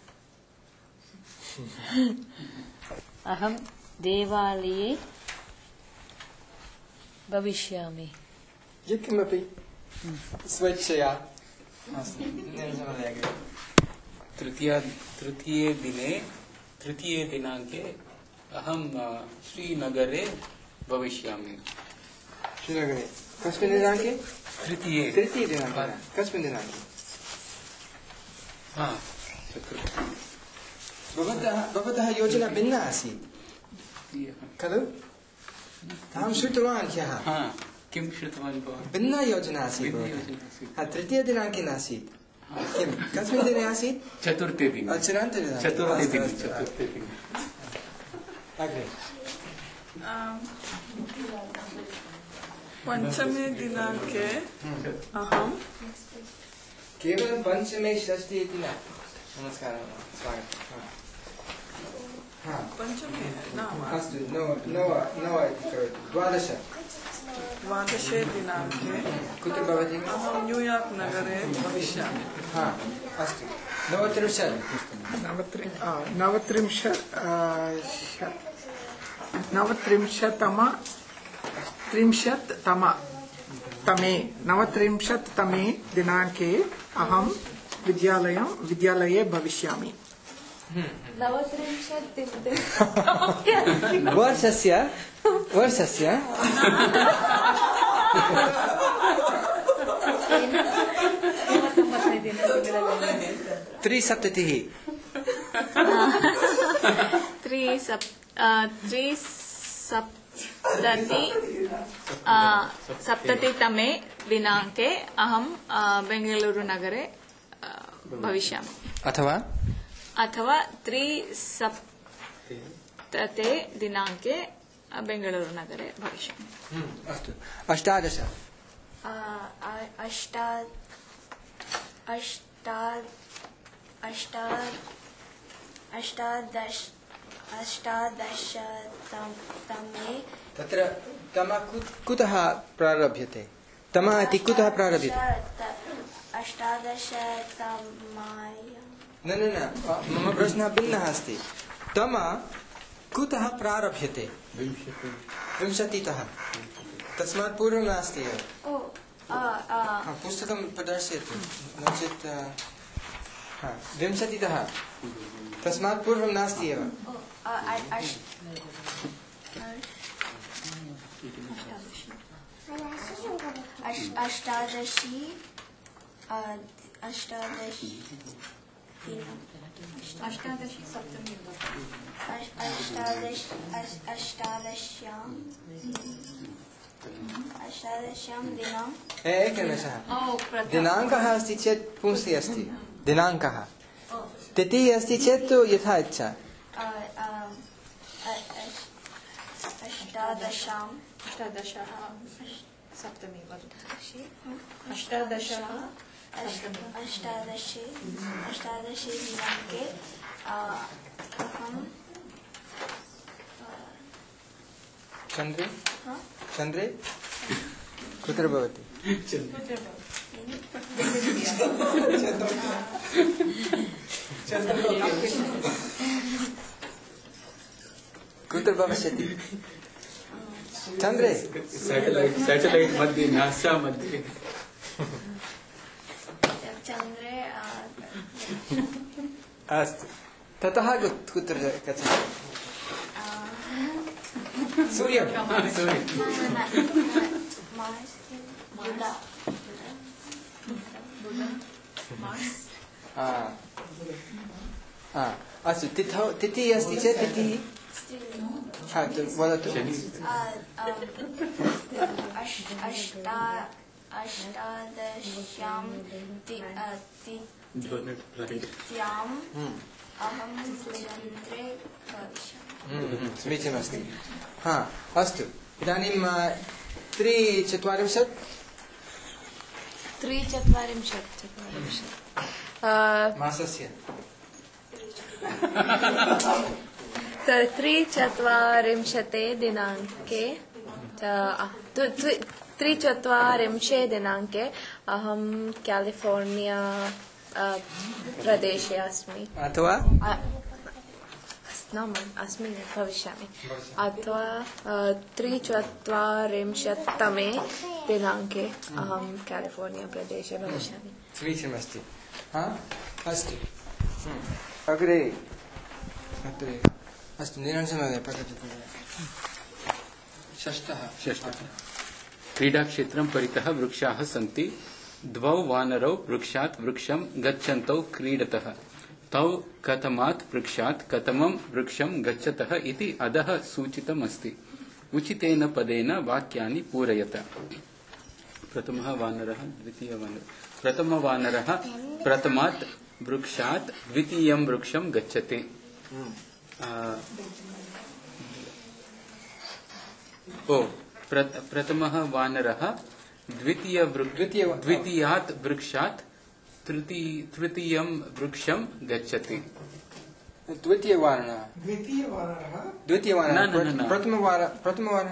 अहं देवालये भविष्यामि यत्किमपि स्वेच्छया तृतीये दिनाङ्के अहं श्रीनगरे भविष्यामि श्रीनगरे कस्मिन् दिनाङ्के तृतीये दिनाङ्के कस्मिन् दिनाङ्के भवतः योजना भिन्ना आसीत् खलु अहं श्रुतवान् ह्यः किं श्रुतवान् भवान् भिन्ना योजना आसीत् तृतीयदिनाङ्के नासीत् किं कस्मिन् दिने आसीत् चतुर्थे दिने अग्रे पञ्चमे दिनाङ्के अहं केवलं पञ्चमे षष्ठी इति न नमस्कारः स्वागतम् पञ्चमे अस्तु नव इति करोतु 12 द्वादशे दिनाङ्के कुत्र भवति अहं न्यूयार्क् नगरे भविष्यामि अस्तु 39तमे दिनाङ्के अहं विद्यालये भविष्यामि वर्षस्य 3 सप्ततितमे दिनाङ्के अहं बेङ्गलूरुनगरे भविष्यामि अथवा 3 दिनाङ्के बेङ्गलूरुनगरे भविष्यामि अस्तु 18 अष्टादशतमे तत्र तम कुतः प्रारभ्यते तम इति कुतः प्रारभ्यते न मम प्रश्नः भिन्नः अस्ति तम कुतः प्रारभ्यते 20तः तस्मात् पूर्वं नास्ति एव पुस्तकं प्रदर्शयतु नो चेत् 20तः तस्मात् पूर्वं नास्ति एव अष्टादशी सप्तमी अष्टादश्यां एकनिमेषः दिनाङ्कः अस्ति चेत् पुंसि अस्ति दिनाङ्कः तिथिः अस्ति चेत् यथा इच्छा सप्तमी अष्टादशे दिनाङ्के अहं चन्द्रे कुत्र भवति कुत्र भविष्यति चन्द्रे सैटेलैट् मध्ये नासा मध्ये चन्द्रे अस्तु ततः कुत्र गच्छति सूर्यं अस्तु तिथिः अस्ति चेत् तिथिः वदतु अष्टादश्यां तिथ्याम् अहं चन्द्रे भविष्यामि समीचीनमस्ति अस्तु इदानीं 3:40 मासस्य 3:40 दिनाङ्के 3:40 दिनाङ्के अहं कैलिफोर्निया प्रदेशे अस्मि अथवा अस्मि भविष्यामि अथवा 3:40 दिनाङ्के अहं कैलिफोर्निया प्रदेशे भविष्यामि समीचीनमस्ति अस्तु अग्रे अस्तु निरञ्जनमहोदय पठतु षष्ठः क्रीडाक्षेत्रं परितः वृक्षाः सन्ति द्वौ वानरौ वृक्षात् वृक्षं गच्छन्तौ क्रीडतः तौ कथमात् वृक्षात् कथमं वृक्षं गच्छतः इति अधः सूचितमस्ति उचितेन पदेन वाक्यानि पूरयत प्रथमः वानरः प्रथमवानरः प्रथमात् वृक्षात् द्वितीयं वृक्षं गच्छति प्रथमः वानरः द्वितीयात् वृक्षात् तृतीयं वृक्षं गच्छति द्वितीयवानरः प्रथमवानरः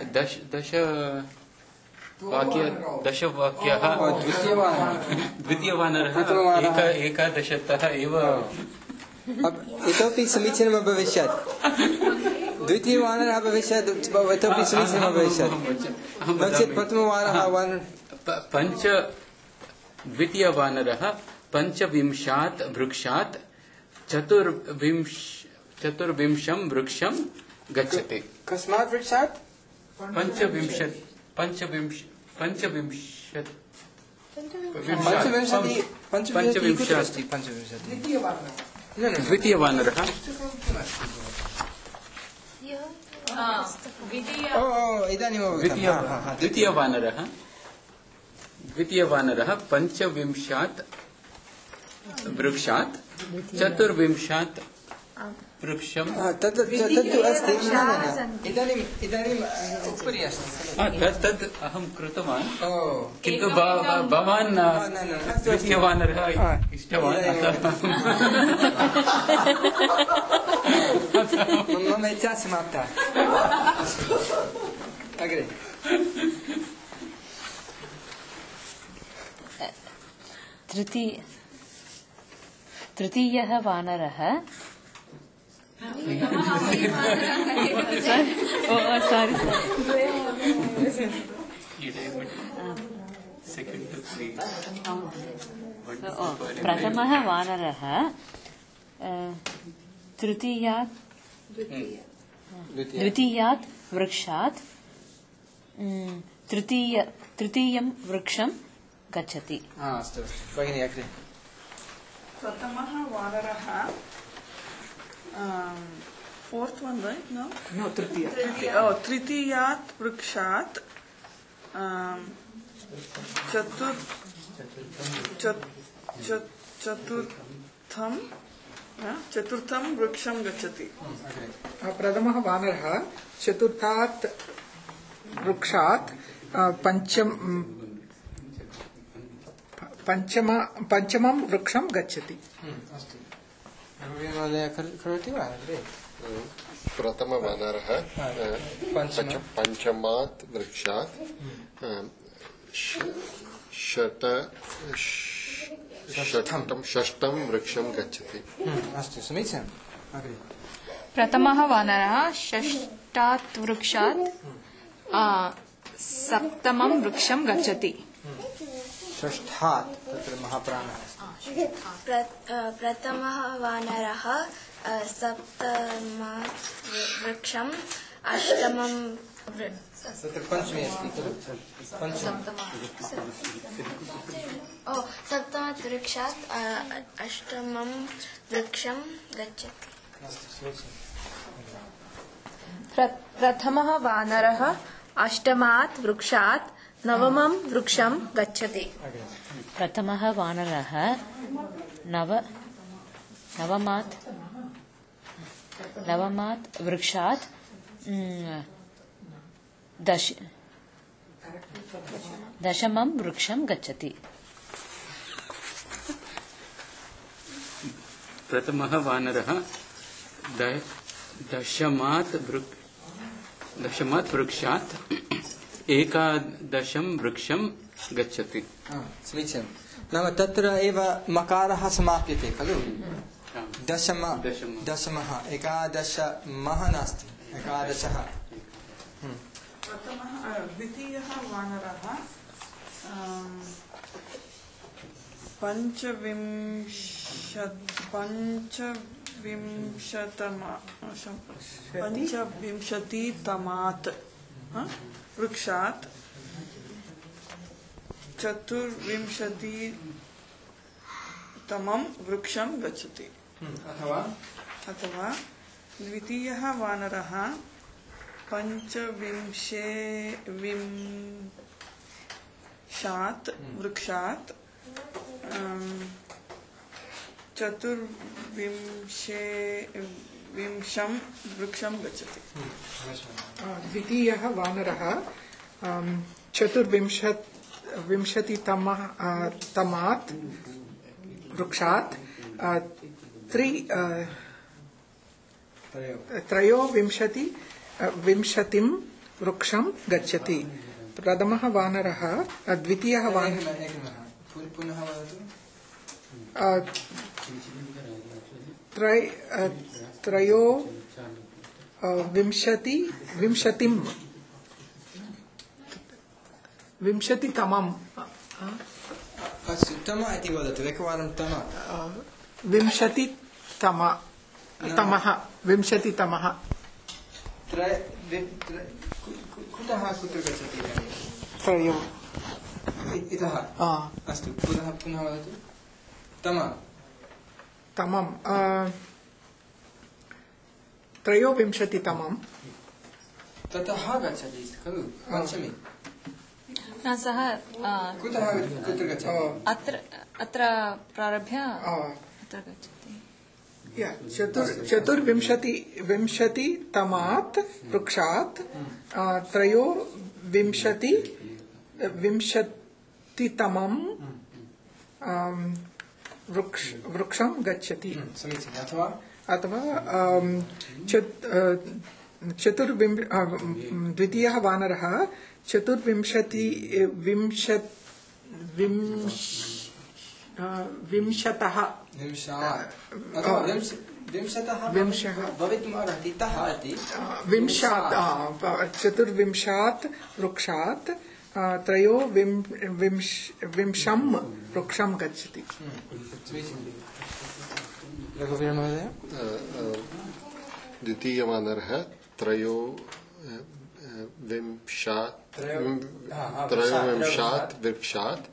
दशवाक्यः द्वितीयवानरः एकादशतः एव इतोपि समीचीनम् अभविष्यत् द्वितीयवानरः भविष्यत् इतोपि समीचीनम् अभविष्यत् नो चेत् प्रथमवानरः द्वितीयवानरः पञ्चविंशात् वृक्षात् चतुर्विंशं वृक्षं गच्छति कस्मात् वृक्षात् द्वितीयवानरः द्वितीयवानरः पञ्चविंशात् वृक्षात् चतुर्विंशात् वृक्षं तत् अस्ति इदानीम् उपरि अस्ति तद् अहं कृतवान् किन्तु भवान् द्वितीयवानरः इष्टवान् मम इच्छा समाप्ता अग्रे तृतीयः वानरः प्रथमः वानरः द्वितीयात् वृक्षात् तृतीयं वृक्षं गच्छति अस्तु भगिनी अग्रे प्रथमः वानरः fourth one, right? No, तृतीयात् वृक्षात् चतुर्थं वृक्षं गच्छति प्रथमः वानरः चतुर्थात् वृक्षात् पञ्चमं वृक्षं गच्छति प्रथमवानरः पञ्चमात् वृक्षात् षष्ठं वृक्षं गच्छति अस्तु समीचीनं प्रथमः वानरः षष्ठात् वृक्षात् सप्तमं वृक्षं गच्छति षष्ठात् तत्र महाप्राणः प्रथमः वानरः सप्तमात् वृक्षम् अष्टमं तत्र पञ्चमी अस्ति सप्तमात् वृक्षात् अष्टमं वृक्षं गच्छति प्रथमः वानरः अष्टमात् वृक्षात् नवमं वृक्षं गच्छति प्रथमः वानरः नवमात् वृक्षात् दशमं वृक्षं गच्छति प्रथमः वानरः दशमात् वृक्षात् एकादशं वृक्षं गच्छति समीचीनं नाम तत्र एव मकारः समाप्यते खलु दशमः एकादशमः नास्ति एकादशः द्वितीयः वानरः पञ्चविंशतितमात् वृक्षात् चतुर्विंशतितमं वृक्षं गच्छति अथवा द्वितीयः वानरः पञ्चविंशात् वृक्षात् चतुर्विंशं वृक्षं गच्छति द्वितीयः वानरः चतुर्विंशतितमात् वृक्षात् विंशतिं वृक्षं गच्छति प्रथमः वानरः द्वितीयः वानरः पुनः वदतु विंशतितमम् अस्तु तम इति वदतु एकवारं तम विंशतितमः कुतः कुत्र गच्छति त्रयो इतः अस्तु पुनः वदतु तमं त्रयोविंशतितमं ततः गच्छति खलु पञ्चमी सः कुत्र गच्छति अत्र प्रारभ्य अत्र गच्छति चतुर्विंशतितमात् वृक्षात् विंशतितमं वृक्षं गच्छति समीचीनम् अथवा द्वितीयः वानरः विंशतः भवितुम् अर्हति तः इति चतुर्विंशात् वृक्षात् त्रयोविंशं वृक्षं गच्छति द्वितीयवानरः त्रयोविंशात् वृक्षात्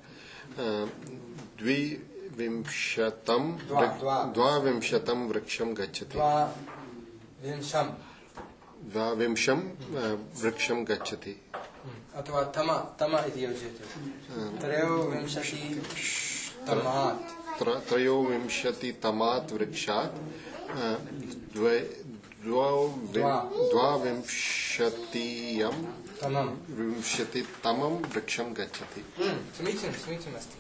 द्वाविंशतं वृक्षं गच्छति द्वाविंशं वृक्षं गच्छति अथवा तम इति योज्यते त्रयोविंशतितमात् वृक्षात् द्वाविंशतितमं वृक्षं गच्छति समीचीनमस्ति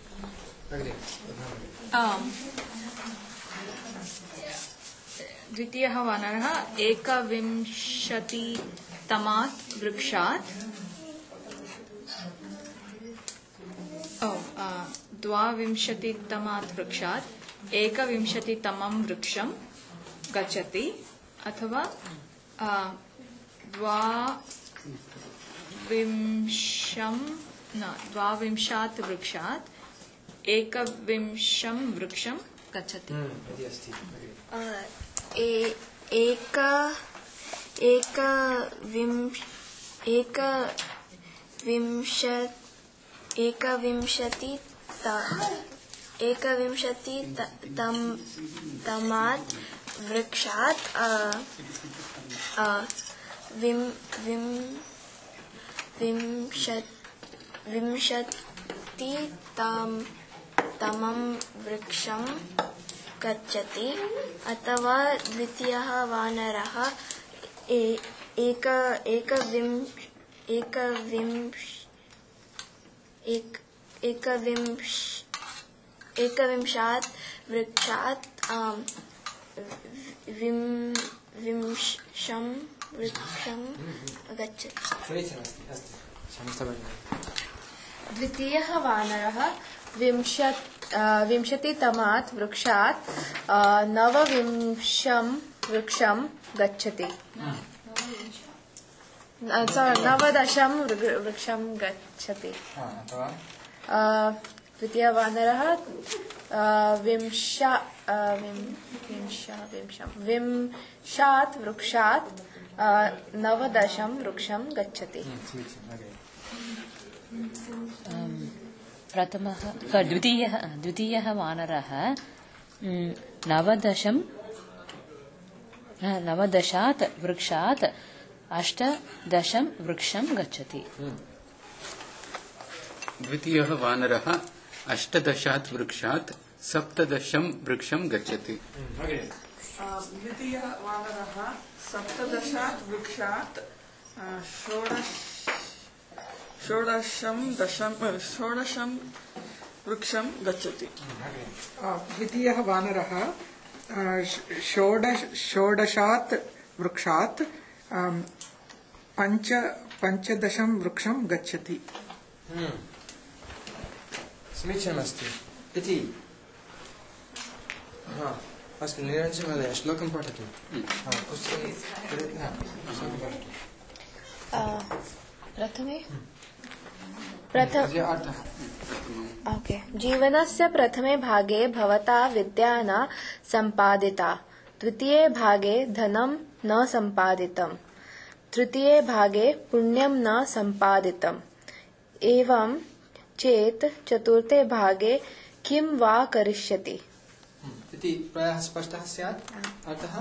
द्वितीयः वानरः एकविंशतितमात् वृक्षात् द्वाविंशतितमात् वृक्षात् एकविंशतितमं वृक्षं गच्छति अथवा द्वाविंशात् वृक्षात् एकविंशं वृक्षं गच्छति एकविंशतितमात् वृक्षात् विंशतितमं वृक्षं गच्छति अथवा द्वितीयः वानरः एकविंशात् वृक्षात् विंशं वृक्षं गच्छति द्वितीयः वानरः विंशतितमात् वृक्षात् नवविंशं वृक्षं गच्छति नवदशं वृक्षं गच्छति द्वितीयः वानरः विंशात् वृक्षात् नवदशं वृक्षं गच्छति द्वितीयः वानरः नवदशात् वृक्षात् अष्टदशं वृक्षं गच्छति द्वितीयः वानरः अष्टदशात् वृक्षात् सप्तदशं वृक्षं गच्छति द्वितीयः वानरः सप्तदशात् वृक्षात् षोडशं वृक्षं गच्छति द्वितीयः वानरः षोडशात् वृक्षात् पञ्चदशं वृक्षं गच्छति। समीचीनमस्ति इति। अस्तु, निरञ्जन महोदय श्लोकं पठतु। ओके। जीवनस्य प्रथमे भागे भवता विद्या न सम्पादिता, द्वितीये भागे धनं न सम्पादितम्, तृतीये भागे पुण्यं न सम्पादितम्। एवं चेत् चतुर्थे भागे किं वा करिष्यति इति प्रायः स्पष्टः स्यात् अर्थः।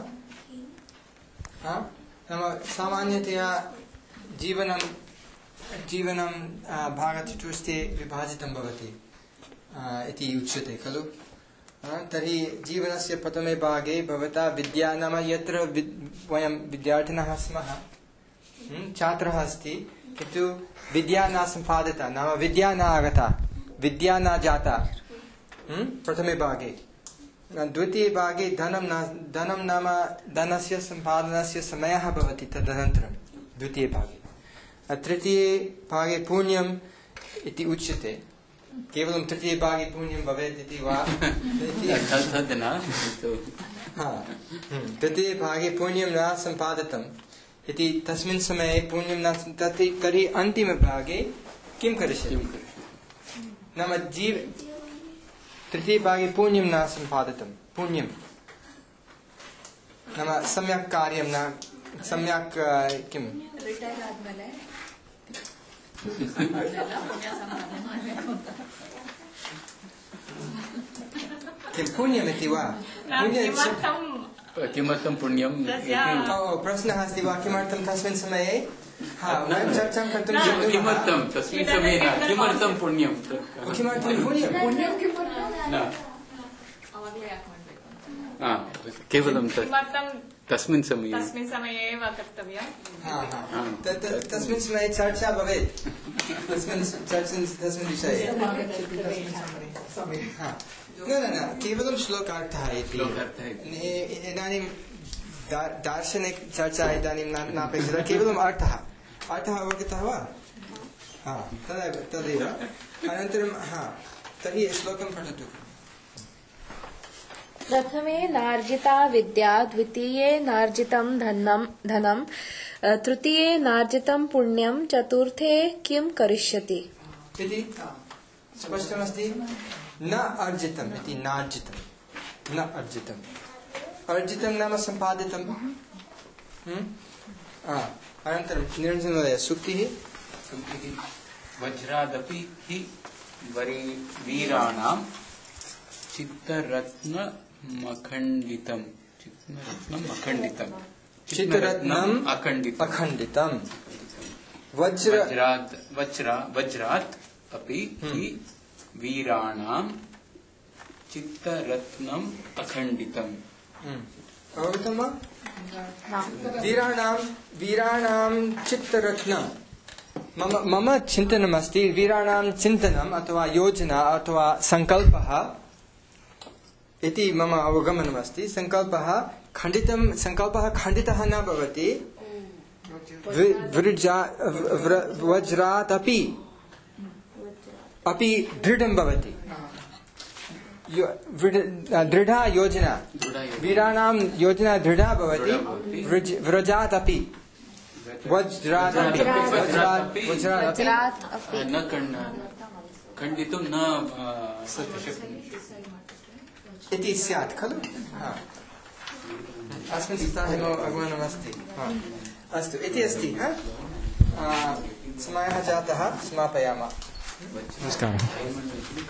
नाम सामान्यतया जीवनं भागचतुष्टे विभाजितं भवति इति उच्यते खलु। तर्हि जीवनस्य प्रथमे भागे भवता विद्या, नाम यत्र वयं विद्यार्थिनः स्मः, छात्रः अस्ति, किन्तु विद्या न सम्पादिता, नाम विद्या न आगता, विद्या न जाता प्रथमे भागे। द्वितीये भागे धनं नाम धनस्य सम्पादनस्य समयः भवति तदनन्तरं द्वितीये भागे। तृतीये भागे पुण्यम् इति उच्यते। केवलं तृतीये भागे पुण्यं भवेत् इति वा? तृतीये भागे पुण्यं न सम्पादितम् इति, तस्मिन् समये पुण्यं न, तर्हि अन्तिमभागे किं करिष्यति? नाम तृतीये भागे पुण्यं न सम्पादितं, पुण्यं नाम सम्यक् कार्यं न, सम्यक् किं पुण्यमिति वा? किमर्थं पुण्यं? प्रश्नः अस्ति वा किमर्थं तस्मिन् समये? वयं चर्चां कर्तुं शक्नुमः। किमर्थं तस्मिन् समये किमर्थं पुण्यं? किमर्थं पुण्यं? केवलं तस्मिन् समये एव कर्तव्यं। तस्मिन् समये चर्चा भवेत् तस्मिन् विषये। न केवलं श्लोकार्थः इति। इदानीं दार्शनिकचर्चा इदानीं नापेक्षिता, केवलम् अर्थः अवगतः वा? तदेव। अनन्तरं तर्हि श्लोकं पठतु। प्रथमे नार्जिता विद्या, द्वितीये नार्जितं धनं, तृतीये नार्जितं पुण्यं, चतुर्थे किं करिष्यति इति स्पष्टमस्ति। न अर्जितम् इति, नार्जितं न अर्जितम्, अर्जितं नाम सम्पादितम्। अनन्तरं निरञ्जनमहोदय सूक्तिः। वज्रादपि हि वीराणां चित्तरत्नमखण्डितम् वज्रात् अपि हि वीराणां चित्तरत्नम् अखण्डितम्। अवगतं वा? वीराणां चित्तरत्नं। मम चिन्तनमस्ति, वीराणां चिन्तनम् अथवा योजना अथवा सङ्कल्पः इति मम अवगमनमस्ति। सङ्कल्पः खण्डितः न भवति, वज्रात् अपि दृढं भवति। दृढा योजना, वीराणां योजना दृढा भवति, व्रजात् अपि, वज्रात् खण्डितुं न इति स्यात् खलु। अस्मिन् सप्ताहे अवगमनमस्ति। अस्तु, इति अस्ति। समयः जातः, समापयामः। नमस्कारः।